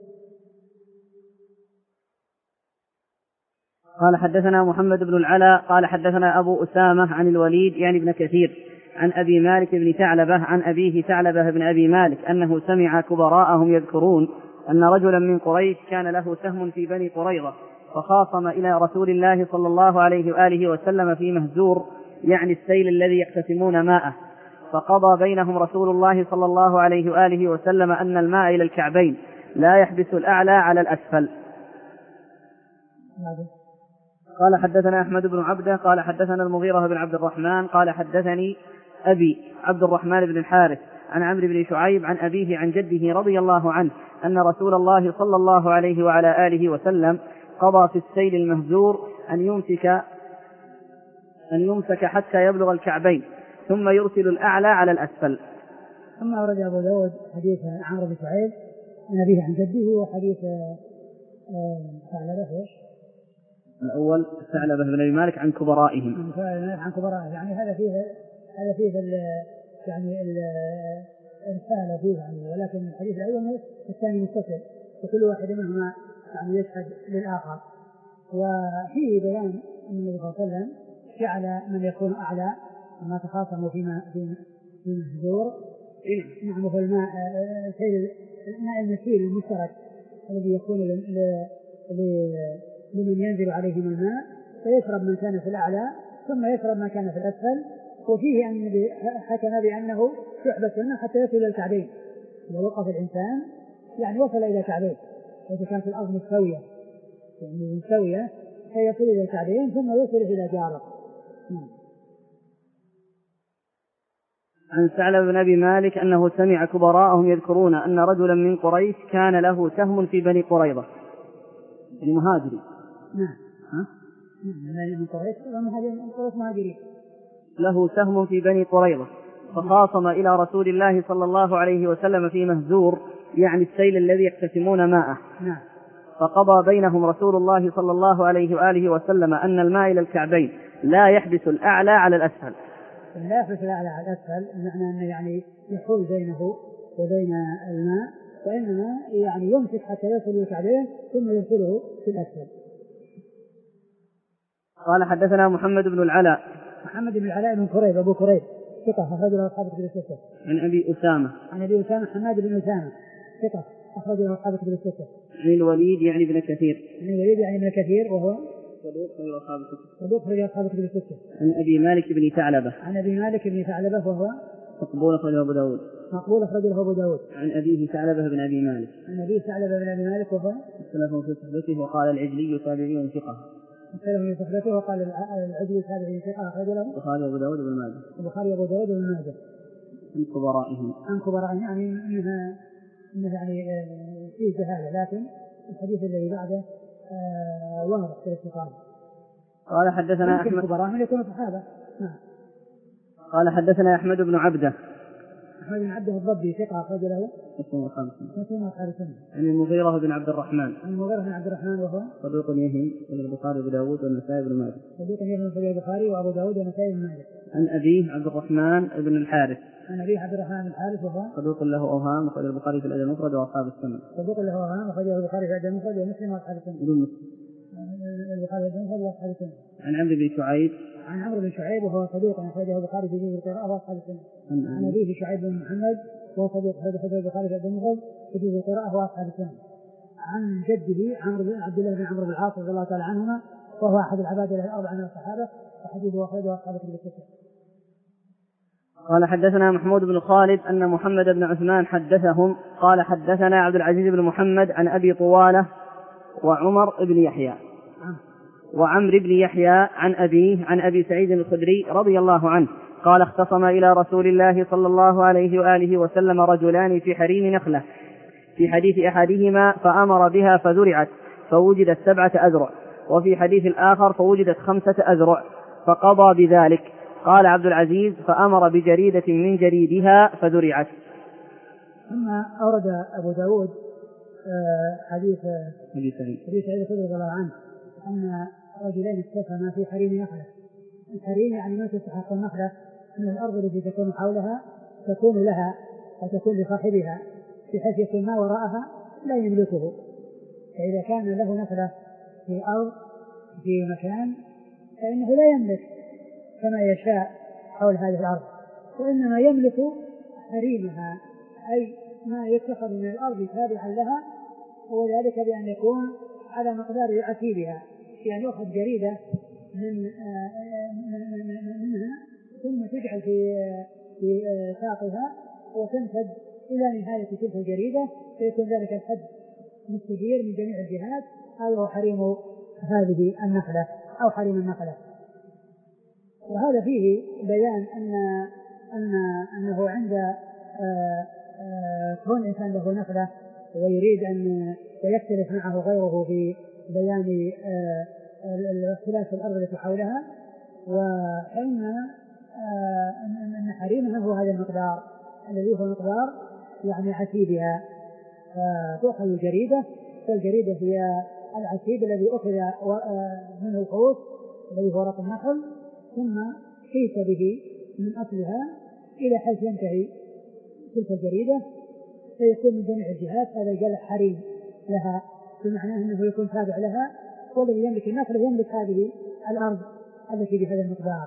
قال حدثنا محمد بن العلاء قال حدثنا أبو أسامة عن الوليد يعني ابن كثير عن أبي مالك بن ثعلبة عن أبيه ثعلبة بن أبي مالك أنه سمع كبراءهم يذكرون أن رجلا من قريش كان له سهم في بني قريظة، فخاصم إلى رسول الله صلى الله عليه وآله وسلم في مهزور يعني السيل الذي يقتسمون ماءه، فقضى بينهم رسول الله صلى الله عليه وآله وسلم أن الماء إلى الكعبين لا يحبس الأعلى على الأسفل. قال حدثنا أحمد بن عبده قال حدثنا المغيرة بن عبد الرحمن قال حدثني أبي عبد الرحمن بن الحارث عن عمرو بن شعيب عن أبيه عن جده رضي الله عنه أن رسول الله صلى الله عليه وعلى آله وسلم قضى في السيل المهزور أن يمسك أن يمسك حتى يبلغ الكعبين ثم يرسل الأعلى على الأسفل. ثم أورد أبو داود حديث عمرو بن شعيب عن أبيه عن جده وحديث ثعلبة ايش؟ الأول ثعلبة بن أبي مالك عن كبرائهم عن كبرائهم يعني هذا فيه هذا فيه يعني الرسالة فيه يعني، ولكن الحديث الأول الثاني متصل وكل واحد منهما يعني يشهد للآخر. وفيه بيان أن النبي صلى الله عليه وسلم جعل من يكون أعلى وما تخاصموا فيما في مهجور نعم هو الماء سيل الماء المسيل المشترك الذي يكون لمن ينزل عليهم الماء فيشرب من كان في الأعلى ثم يشرب من كان في الأسفل. وفيه أن حكم بأنه يحبس الماء حتى يصل إلى الكعبين. إذا وقف الإنسان يعني وصل إلى الكعبين إذا كانت الأرض مستوية يعني مستوية فيصل إلى الكعبين ثم يصل إلى جاره. عن ثعلبة بن أبي مالك أنه سمع كبراءهم يذكرون أن رجلا من قريش كان له سهم في بني قريظة المهاجري. نعم ها نعم من قريش من قريش مهاجرين له سهم في بني قريظة فخاصم إلى رسول الله صلى الله عليه وسلم في مهزور يعني السيل الذي يقتسمون ماءه. نعم فقضى بينهم رسول الله صلى الله عليه وآله وسلم أن الماء إلى الكعبين لا يحبس الأعلى على الأسفل. لا يحبس الأعلى على الأسفل بمعنى أنه يعني يحول بينه وبين الماء وإنما يعني يمسك حتى يصل إلى الكعبين ثم يرسله في الأسفل. قال حدثنا محمد بن العلاء محمد بن العلاء بن كريب أبو كريب ثقة أخرج له أصحاب الكتب الستة. عن أبي أسامة عن أبي أسامة حماد بن أسامة ثقة أخرج له أصحاب الكتب الستة. عن الوليد يعني ابن كثير عن الوليد يعني ابن كثير وهو صدوق أخرج أصحاب الكتب الستة. عن أبي مالك بن ثعلبة عن أبي مالك بن ثعلبة وهو مقبول أخرجه أبو داود مقبول أخرجه أبو داود. عن أبيه ثعلبة بن أبي مالك عن أبيه ثعلبة بن أبي مالك وهو اختلفوا في صحبته وقال العجلي تابعي ثقة اختلفوا في صحبته وقال العجلي تابعي ثقة أخرجه له البخاري وأبو داود وابن ماجه البخاري وأبو داود وابن ماجه عن كبرائهم عن كبرائهم يعني إنها إنه يعني فيه جهالة لكن الحديث الذي بعده آه واضح في الاتصال. قال حدثنا أحمد كبراءهم يكونوا صحابة. نعم. قال حدثنا أحمد بن عبده أحمد بن عبده الضبي ثقة أخرج له مسلم وأصحاب السنة. عن المغيرة بن عبد الرحمن عن المغيرة بن عبد الرحمن وهو صدوق يهم من البخاري وأبو داود والنسائي بن ماجه صدوق يهم في البخاري وأبو داود والنسائي بن ماجه. عن أبيه عبد الرحمن بن الحارث عن أبيه عبد الرحمن بن الحارث وهو صدوق له أوهام أخرج البخاري في الأدب المفرد وأصحاب السنة. صدوق له أوهام أخرجه البخاري في الأدب المفرد ومسلم وأصحاب السنة. البخاري في الأدب المفرد وأصحاب السنة. عن عمرو بن شعيب عن عمرو بن شعيب وهو صدوق أخرجه البخاري في جزء القراءة وأصحاب السنة. عن أبيه شعيب بن محمد وهو صدوق أخرجه البخاري في الأدب المفرد في جزء القراءة وأصحاب السنة. عن جده عمرو بن عبد الله بن عمرو بن العاص رضي الله تعالى عنهما وهو أحد العباد الأربعة من الصحابة وحديثه أخرجه أصحاب الكتب الستة. قال حدثنا محمود بن خالد أن محمد بن عثمان حدثهم قال حدثنا عبد العزيز بن محمد عن أبي طوالة وعمر بن يحيى وعمر بن يحيى عن أبيه عن أبي سعيد الخدري رضي الله عنه قال اختصم إلى رسول الله صلى الله عليه وآله وسلم رجلان في حريم نخلة في حديث أحدهما فأمر بها فذرعت فوجدت سبعة أذرع وفي حديث الآخر فوجدت خمسة أذرع فقضى بذلك. قال عبد العزيز فأمر بجريدة من جريدها فذرعت. ثم أورد أبو داود حديث أبي سعيد أبي سعيد الخدري رضي الله عنه أن رجلين اقتسما في حريم نخلة. الحريم يعني ما تستحق النخلة من الأرض التي تكون حولها تكون لها وتكون لصاحبها بحيث يكون ما وراءها لا يملكه. فإذا كان له نخلة في أرض في مكان فإنه لا يملك كما يشاء حول هذه الأرض وإنما يملك حريمها أي ما يتخذ من الأرض تابعا لها وذلك بأن يكون على مقدار عتيبها يعني يأخذ جريدة من منها ثم تجعل في في ساقها وتمتد إلى نهاية تلك الجريدة فيكون ذلك الحد مستدير من جميع الجهات. هذا هو حريم هذه النخلة أو حريم النخلة. وهذا فيه بيان أن أن أنه عند كون الإنسان له نخلة ويريد أن ويختلف معه غيره في بيان الاختلاف في الأرض التي حولها وإن أن حريمها هو هذا المقدار الذي هو مقدار يعني عتيبها فتؤخذ الجريدة والجريدة هي العتيب الذي أخذ منه القوس الذي هو ورق النخل ثم قيس به من أصلها إلى حيث ينتهي تلك الجريدة فيكون من جميع الجهات هذا الجلح حريم لها، بمعنى أنه يكون تابع لها، والذي يملك النخل يملك هذه الأرض التي بهذا المقدار.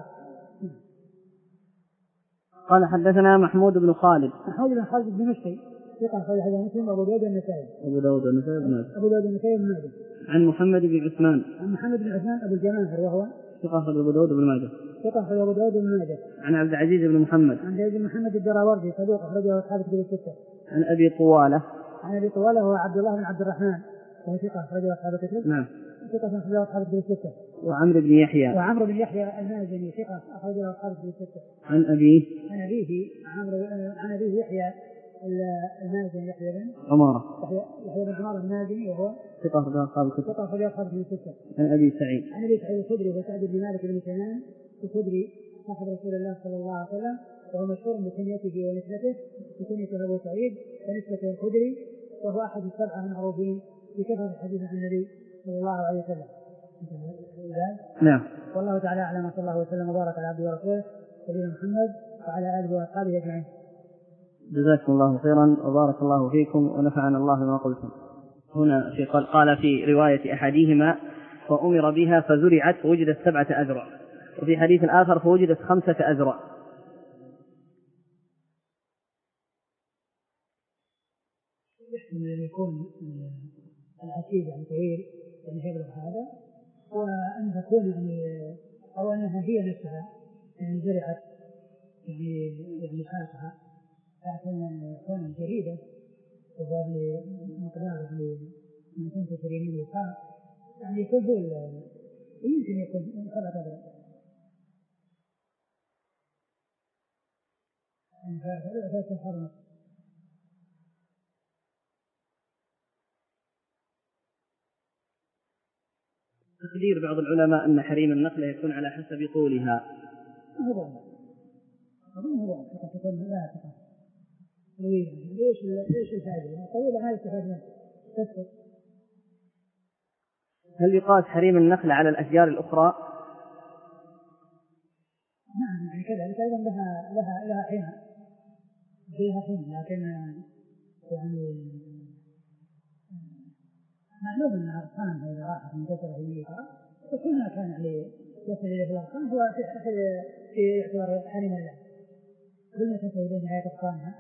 قال حدثنا محمود بن خالد. محمود بن خالد الدمشقي ثقة أخرج حديث مسلم وأبو داود والنسائي. أبو داود والنسائي بن ماجه. أبو داود والنسائي بن ماجه. عن محمد بن عثمان. عن محمد بن عثمان أبو الجماهر وهو ثقة أخرج أبو داود بن ماجه. ثقة أخرج أبو داود بن ماجه. عن عبد العزيز بن محمد. عن عبد العزيز بن محمد الدراوردي صدوق أخرجه أصحاب الكتب الستة. عن أبي طوالة. عن أبي طوالة هو عبد الله بن عبد الرحمن وهو ثقة أخرجه أصحاب الكتب. نعم. ثقة أخرجه أصحاب الكتب الستة. وعمرو بن يحيى. وعمرو بن يحيى المازني ثقة أخرجه أصحاب الكتب الستة. عن أبيه. عن أبيه عمرو عن أبيه يحيى المازني يحيى بن عمارة. يحيى بن عمارة المازني وهو ثقة أخرجه أصحاب الكتب. ثقة أخرجه أصحاب الكتب الستة. عن أبي سعيد. عن أبي سعيد الخدري وسعد بن مالك بن سنان الخدري صاحب رسول الله صلى الله عليه وسلم، وهو مشهور بكنيته ونسبته، بكنيته أبو سعيد ونسبته الخدري، وهو أحد السبعة المعروفين بكثرة الحديث عن النبي صلى الله عليه وسلم. نعم. والله تعالى أعلم، صلى الله وسلم وبارك على عبده ورسوله سيدنا محمد وعلى آله وأصحابه أجمعين. جزاكم الله خيرا وبارك الله فيكم ونفعنا الله بما قلتم. هنا في قال في رواية أحدهما فأمر بها فزرعت فوجدت سبعة أذرع، وفي حديث آخر فوجدت خمسة أذرع. يحتمل أن يكون العتيد يعني طويل يعني يبلغ هذا، وأن تكون يعني أو أنها هي نفسها يعني زرعت يعني يعني حاطها، لكن كون جريدة وهو يعني مقدار يعني من تنتشر منه الفاق يعني يكون هو يمكن يكون سبعة أذرع يعني ثلاثة أشهر. تقدير بعض العلماء أن حريم النخلة يكون على حسب طولها. هو أظن هو قد تكون لا تقع طويلة. ليش ليش الفائدة؟ طويلة ما يستفاد منها تسقط. هل يقاس حريم النخلة على الأشجار الأخرى؟ نعم يعني كذلك أيضا لها لها لها حين لها حين لكن يعني معلوم أن الأرقام إذا راحت من كثرة الميقات وكل ما كان يعني يصل إليه الأرقام هو في في اعتبار حريم الله، كل ما تصل إليه نهاية أرقامها.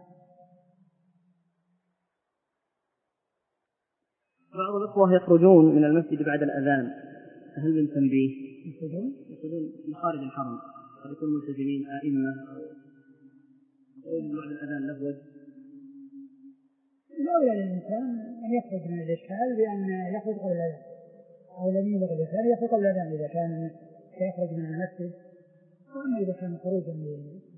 بعض الأخوة يخرجون من المسجد بعد الأذان، هل من تنبيه؟ يخرجون يخرجون من خارج الحرم، قد يكون ملتزمين أئمة أو بعد الأذان له وجه. الأولى للإنسان أن يخرج من الإشكال بأن يخرج قبل الأذان، أو لم يبلغ الإنسان يخرج قبل الأذان إذا كان يخرج من المسجد، وأما إذا كان خروجا